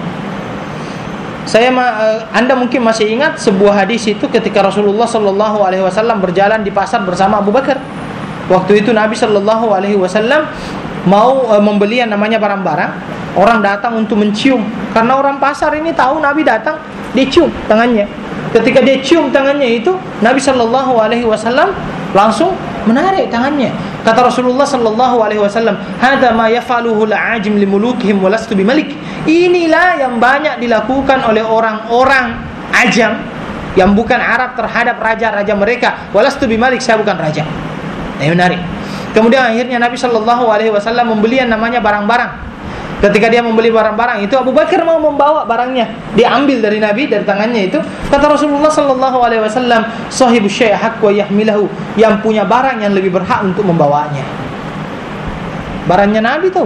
Saya, anda mungkin masih ingat sebuah hadis itu ketika Rasulullah Shallallahu Alaihi Wasallam berjalan di pasar bersama Abu Bakar. Waktu itu Nabi Shallallahu Alaihi Wasallam mau e, membeli yang namanya barang-barang. Orang datang untuk mencium, karena orang pasar ini tahu Nabi datang, dia cium tangannya. Ketika dia cium tangannya itu, Nabi Shallallahu Alaihi Wasallam langsung menarik tangannya. Kata Rasulullah Shallallahu Alaihi Wasallam, "Hada ma yafaluhu al-ajim limulukihim walastu bimalik." Inilah yang banyak dilakukan oleh orang-orang ajam yang bukan Arab terhadap raja-raja mereka. Walastu bimalik, saya bukan raja. Ini menarik. Kemudian akhirnya Nabi Shallallahu Alaihi Wasallam membeli yang namanya barang-barang. Ketika dia membeli barang-barang itu, Abu Bakar mau membawa barangnya, diambil dari Nabi, dari tangannya itu. Kata Rasulullah Shallallahu Alaihi Wasallam, "Sahibu syai' haq wa yahmilahu." Yang punya barang yang lebih berhak untuk membawanya. Barangnya Nabi tahu.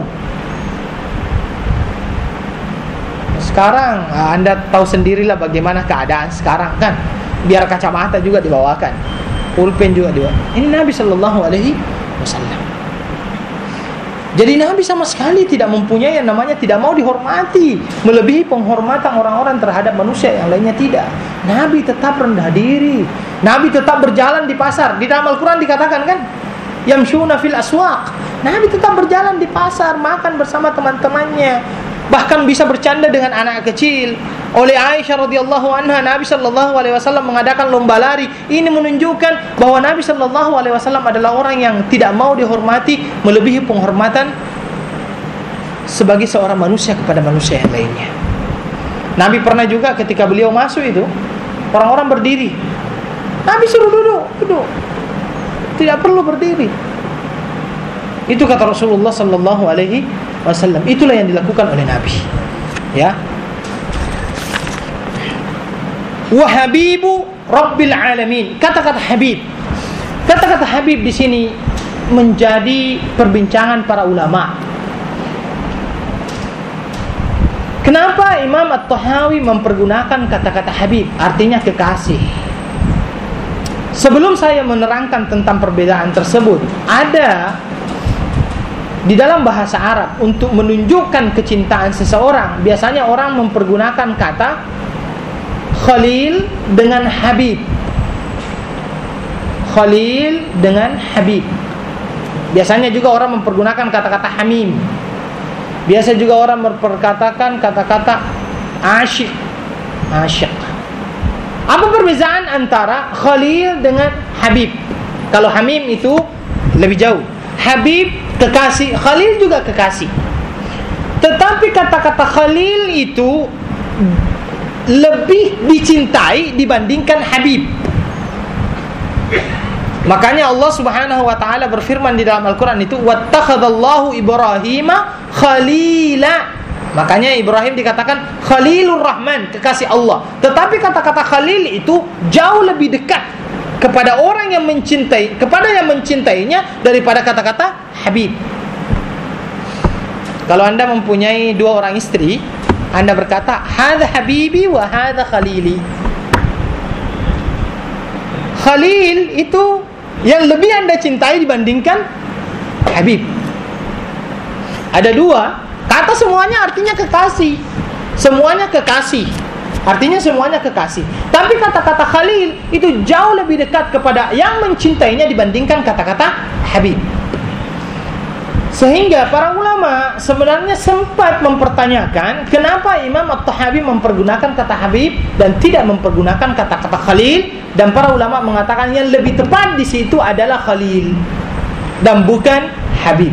Sekarang Anda tahu sendirilah bagaimana keadaan sekarang kan. Biar kacamata juga dibawakan, pulpen juga dibawa. Ini Nabi Shallallahu Alaihi Wasallam. Jadi Nabi sama sekali tidak mempunyai yang namanya tidak mau dihormati melebihi penghormatan orang-orang terhadap manusia yang lainnya, tidak. Nabi tetap rendah diri. Nabi tetap berjalan di pasar. Di dalam Al-Quran dikatakan kan, yamshuna fil aswaq. Nabi tetap berjalan di pasar, makan bersama teman-temannya, bahkan bisa bercanda dengan anak kecil. Oleh Aisyah radhiyallahu anha, Nabi sallallahu alaihi wasallam mengadakan lomba lari. Ini menunjukkan bahwa Nabi sallallahu alaihi wasallam adalah orang yang tidak mau dihormati melebihi penghormatan sebagai seorang manusia kepada manusia yang lainnya. Nabi pernah juga ketika beliau masuk itu, orang-orang berdiri. Nabi suruh duduk, duduk. Tidak perlu berdiri. Itu kata Rasulullah sallallahu alaihi wasallam. Itulah yang dilakukan oleh Nabi. Ya. Wa habibu rabbil alamin. Kata-kata habib. Kata-kata habib di sini menjadi perbincangan para ulama. Kenapa Imam At-Tahawi mempergunakan kata-kata habib, artinya kekasih? Sebelum saya menerangkan tentang perbedaan tersebut, ada di dalam bahasa Arab untuk menunjukkan kecintaan seseorang, biasanya orang mempergunakan kata Khalil dengan Habib. Khalil dengan Habib. Biasanya juga orang mempergunakan kata-kata Hamim. Biasa juga orang memperkatakan kata-kata Asyik. Asyik. Apa perbezaan antara Khalil dengan Habib? Kalau Hamim itu lebih jauh, Habib kekasih, Khalil juga kekasih. Tetapi kata-kata Khalil itu lebih dicintai dibandingkan Habib. Makanya Allah Subhanahu wa taala berfirman di dalam Al-Qur'an itu, wattakhadallahu Ibrahima khalila. Makanya Ibrahim dikatakan Khalilur Rahman, kekasih Allah. Tetapi kata-kata Khalil itu jauh lebih dekat kepada orang yang mencintai, kepada yang mencintainya daripada kata-kata Habib. Kalau Anda mempunyai dua orang istri, Anda berkata, hadza habibi wa hadza khalili. Khalil itu yang lebih Anda cintai dibandingkan Habib. Ada dua, kata semuanya artinya kekasih. Semuanya kekasih. Artinya semuanya kekasih. Tapi kata-kata Khalil itu jauh lebih dekat kepada yang mencintainya dibandingkan kata-kata Habib. Sehingga para ulama sebenarnya sempat mempertanyakan kenapa Imam At-Tahawi mempergunakan kata Habib dan tidak mempergunakan kata-kata Khalil, dan para ulama mengatakan yang lebih tepat di situ adalah Khalil dan bukan Habib.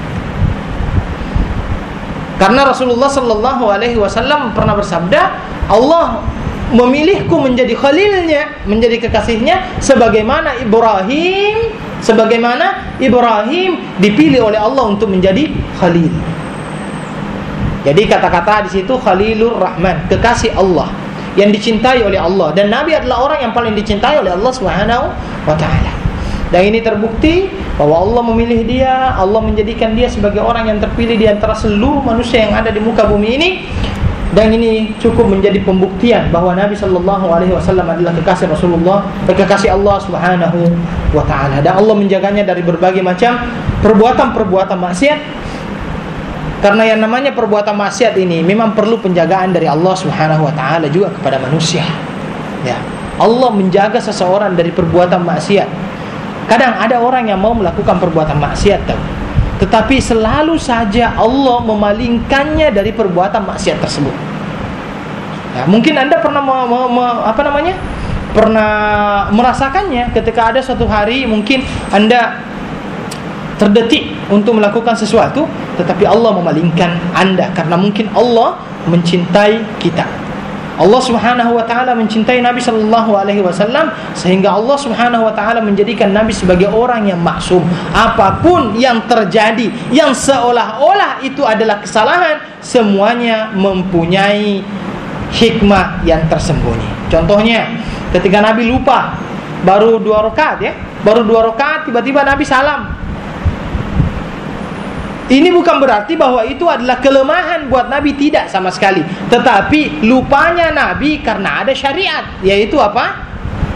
Karena Rasulullah sallallahu alaihi wasallam pernah bersabda, Allah memilihku menjadi khalilnya, menjadi kekasihnya, sebagaimana Ibrahim sebagaimana Ibrahim dipilih oleh Allah untuk menjadi khalil. Jadi kata-kata di situ Khalilur Rahman, kekasih Allah yang dicintai oleh Allah, dan Nabi adalah orang yang paling dicintai oleh Allah Subhanahu wa taala. Dan ini terbukti bahwa Allah memilih dia, Allah menjadikan dia sebagai orang yang terpilih di antara seluruh manusia yang ada di muka bumi ini. Dan ini cukup menjadi pembuktian bahwa Nabi sallallahu alaihi wasallam adalah kekasih Rasulullah, kekasih Allah Subhanahu wa taala, dan Allah menjaganya dari berbagai macam perbuatan-perbuatan maksiat. Karena yang namanya perbuatan maksiat ini memang perlu penjagaan dari Allah Subhanahu wa taala juga kepada manusia. Ya, Allah menjaga seseorang dari perbuatan maksiat. Kadang ada orang yang mau melakukan perbuatan maksiat tahu, tetapi selalu saja Allah memalingkannya dari perbuatan maksiat tersebut. Ya, mungkin Anda pernah me, me, me, apa namanya? Pernah merasakannya ketika ada suatu hari mungkin Anda terdetik untuk melakukan sesuatu, tetapi Allah memalingkan Anda karena mungkin Allah mencintai kita. Allah Subhanahu wa taala mencintai Nabi sallallahu alaihi wasallam sehingga Allah Subhanahu wa taala menjadikan Nabi sebagai orang yang maksum. Apapun yang terjadi yang seolah-olah itu adalah kesalahan, semuanya mempunyai hikmah yang tersembunyi. Contohnya, ketika Nabi lupa baru dua rakaat ya, baru dua rakaat tiba-tiba Nabi salam. Ini bukan berarti bahwa itu adalah kelemahan buat Nabi, tidak sama sekali. Tetapi lupanya Nabi karena ada syariat, yaitu apa?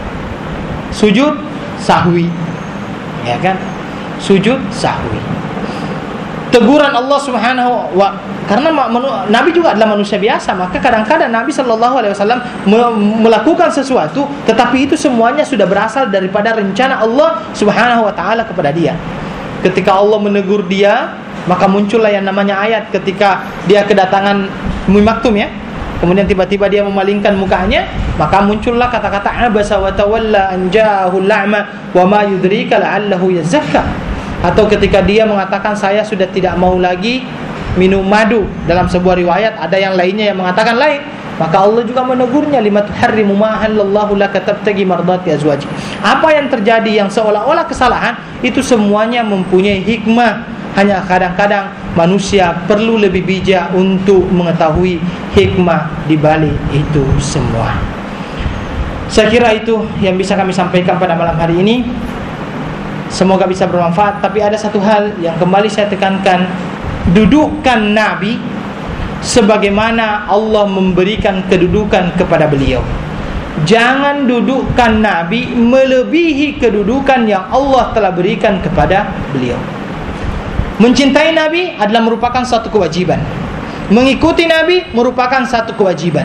Sujud sahwi. Ya kan? Sujud sahwi. Teguran Allah Subhanahu wa, karena Nabi juga adalah manusia biasa, maka kadang-kadang Nabi sallallahu alaihi wasallam melakukan sesuatu, tetapi itu semuanya sudah berasal daripada rencana Allah Subhanahu wa taala kepada dia. Ketika Allah menegur dia, maka muncullah yang namanya ayat ketika dia kedatangan Ummi Maktum, ya. Kemudian tiba-tiba dia memalingkan mukanya, maka muncullah kata-kata abasa wa tawalla an ja'ahu al-a'ma wa ma yudrika la'allahu yazakka. Atau ketika dia mengatakan saya sudah tidak mau lagi minum madu, dalam sebuah riwayat ada yang lainnya yang mengatakan lain, maka Allah juga menegurnya, lima tuharrimu ma halallahu laka tabtagi mardati azwaji. Apa yang terjadi yang seolah-olah kesalahan itu semuanya mempunyai hikmah. Hanya kadang-kadang manusia perlu lebih bijak untuk mengetahui hikmah di balik itu semua. Saya kira itu yang bisa kami sampaikan pada malam hari ini. Semoga bisa bermanfaat. Tapi ada satu hal yang kembali saya tekankan, dudukkan Nabi sebagaimana Allah memberikan kedudukan kepada beliau. Jangan dudukkan Nabi melebihi kedudukan yang Allah telah berikan kepada beliau. Mencintai Nabi adalah merupakan satu kewajiban. Mengikuti Nabi merupakan satu kewajiban.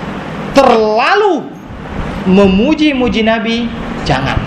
Terlalu memuji-muji Nabi jangan.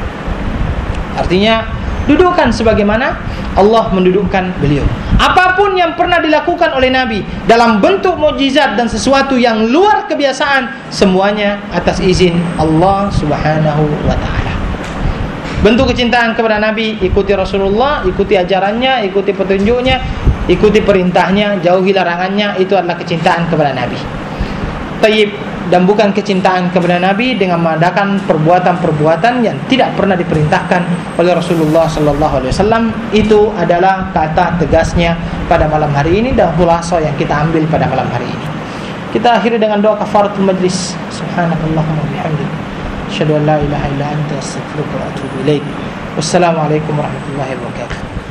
Artinya dudukkan sebagaimana Allah mendudukkan beliau. Apapun yang pernah dilakukan oleh Nabi dalam bentuk mukjizat dan sesuatu yang luar kebiasaan, semuanya atas izin Allah Subhanahu wa taala. Bentuk kecintaan kepada Nabi, ikuti Rasulullah, ikuti ajarannya, ikuti petunjuknya, ikuti perintahnya, jauhi larangannya, itu adalah kecintaan kepada Nabi. Tayyib, dan bukan kecintaan kepada Nabi dengan mengadakan perbuatan-perbuatan yang tidak pernah diperintahkan oleh Rasulullah sallallahu alaihi wasallam. Itu adalah kata tegasnya pada malam hari ini dan khulasa yang kita ambil pada malam hari ini. Kita akhiri dengan doa kafaratul majlis. Subhanakallahumma bihamdika, asyhadu an la ilaha illa anta, astaghfiruka wa atubu ilaik. Wassalamualaikum warahmatullahi wabarakatuh.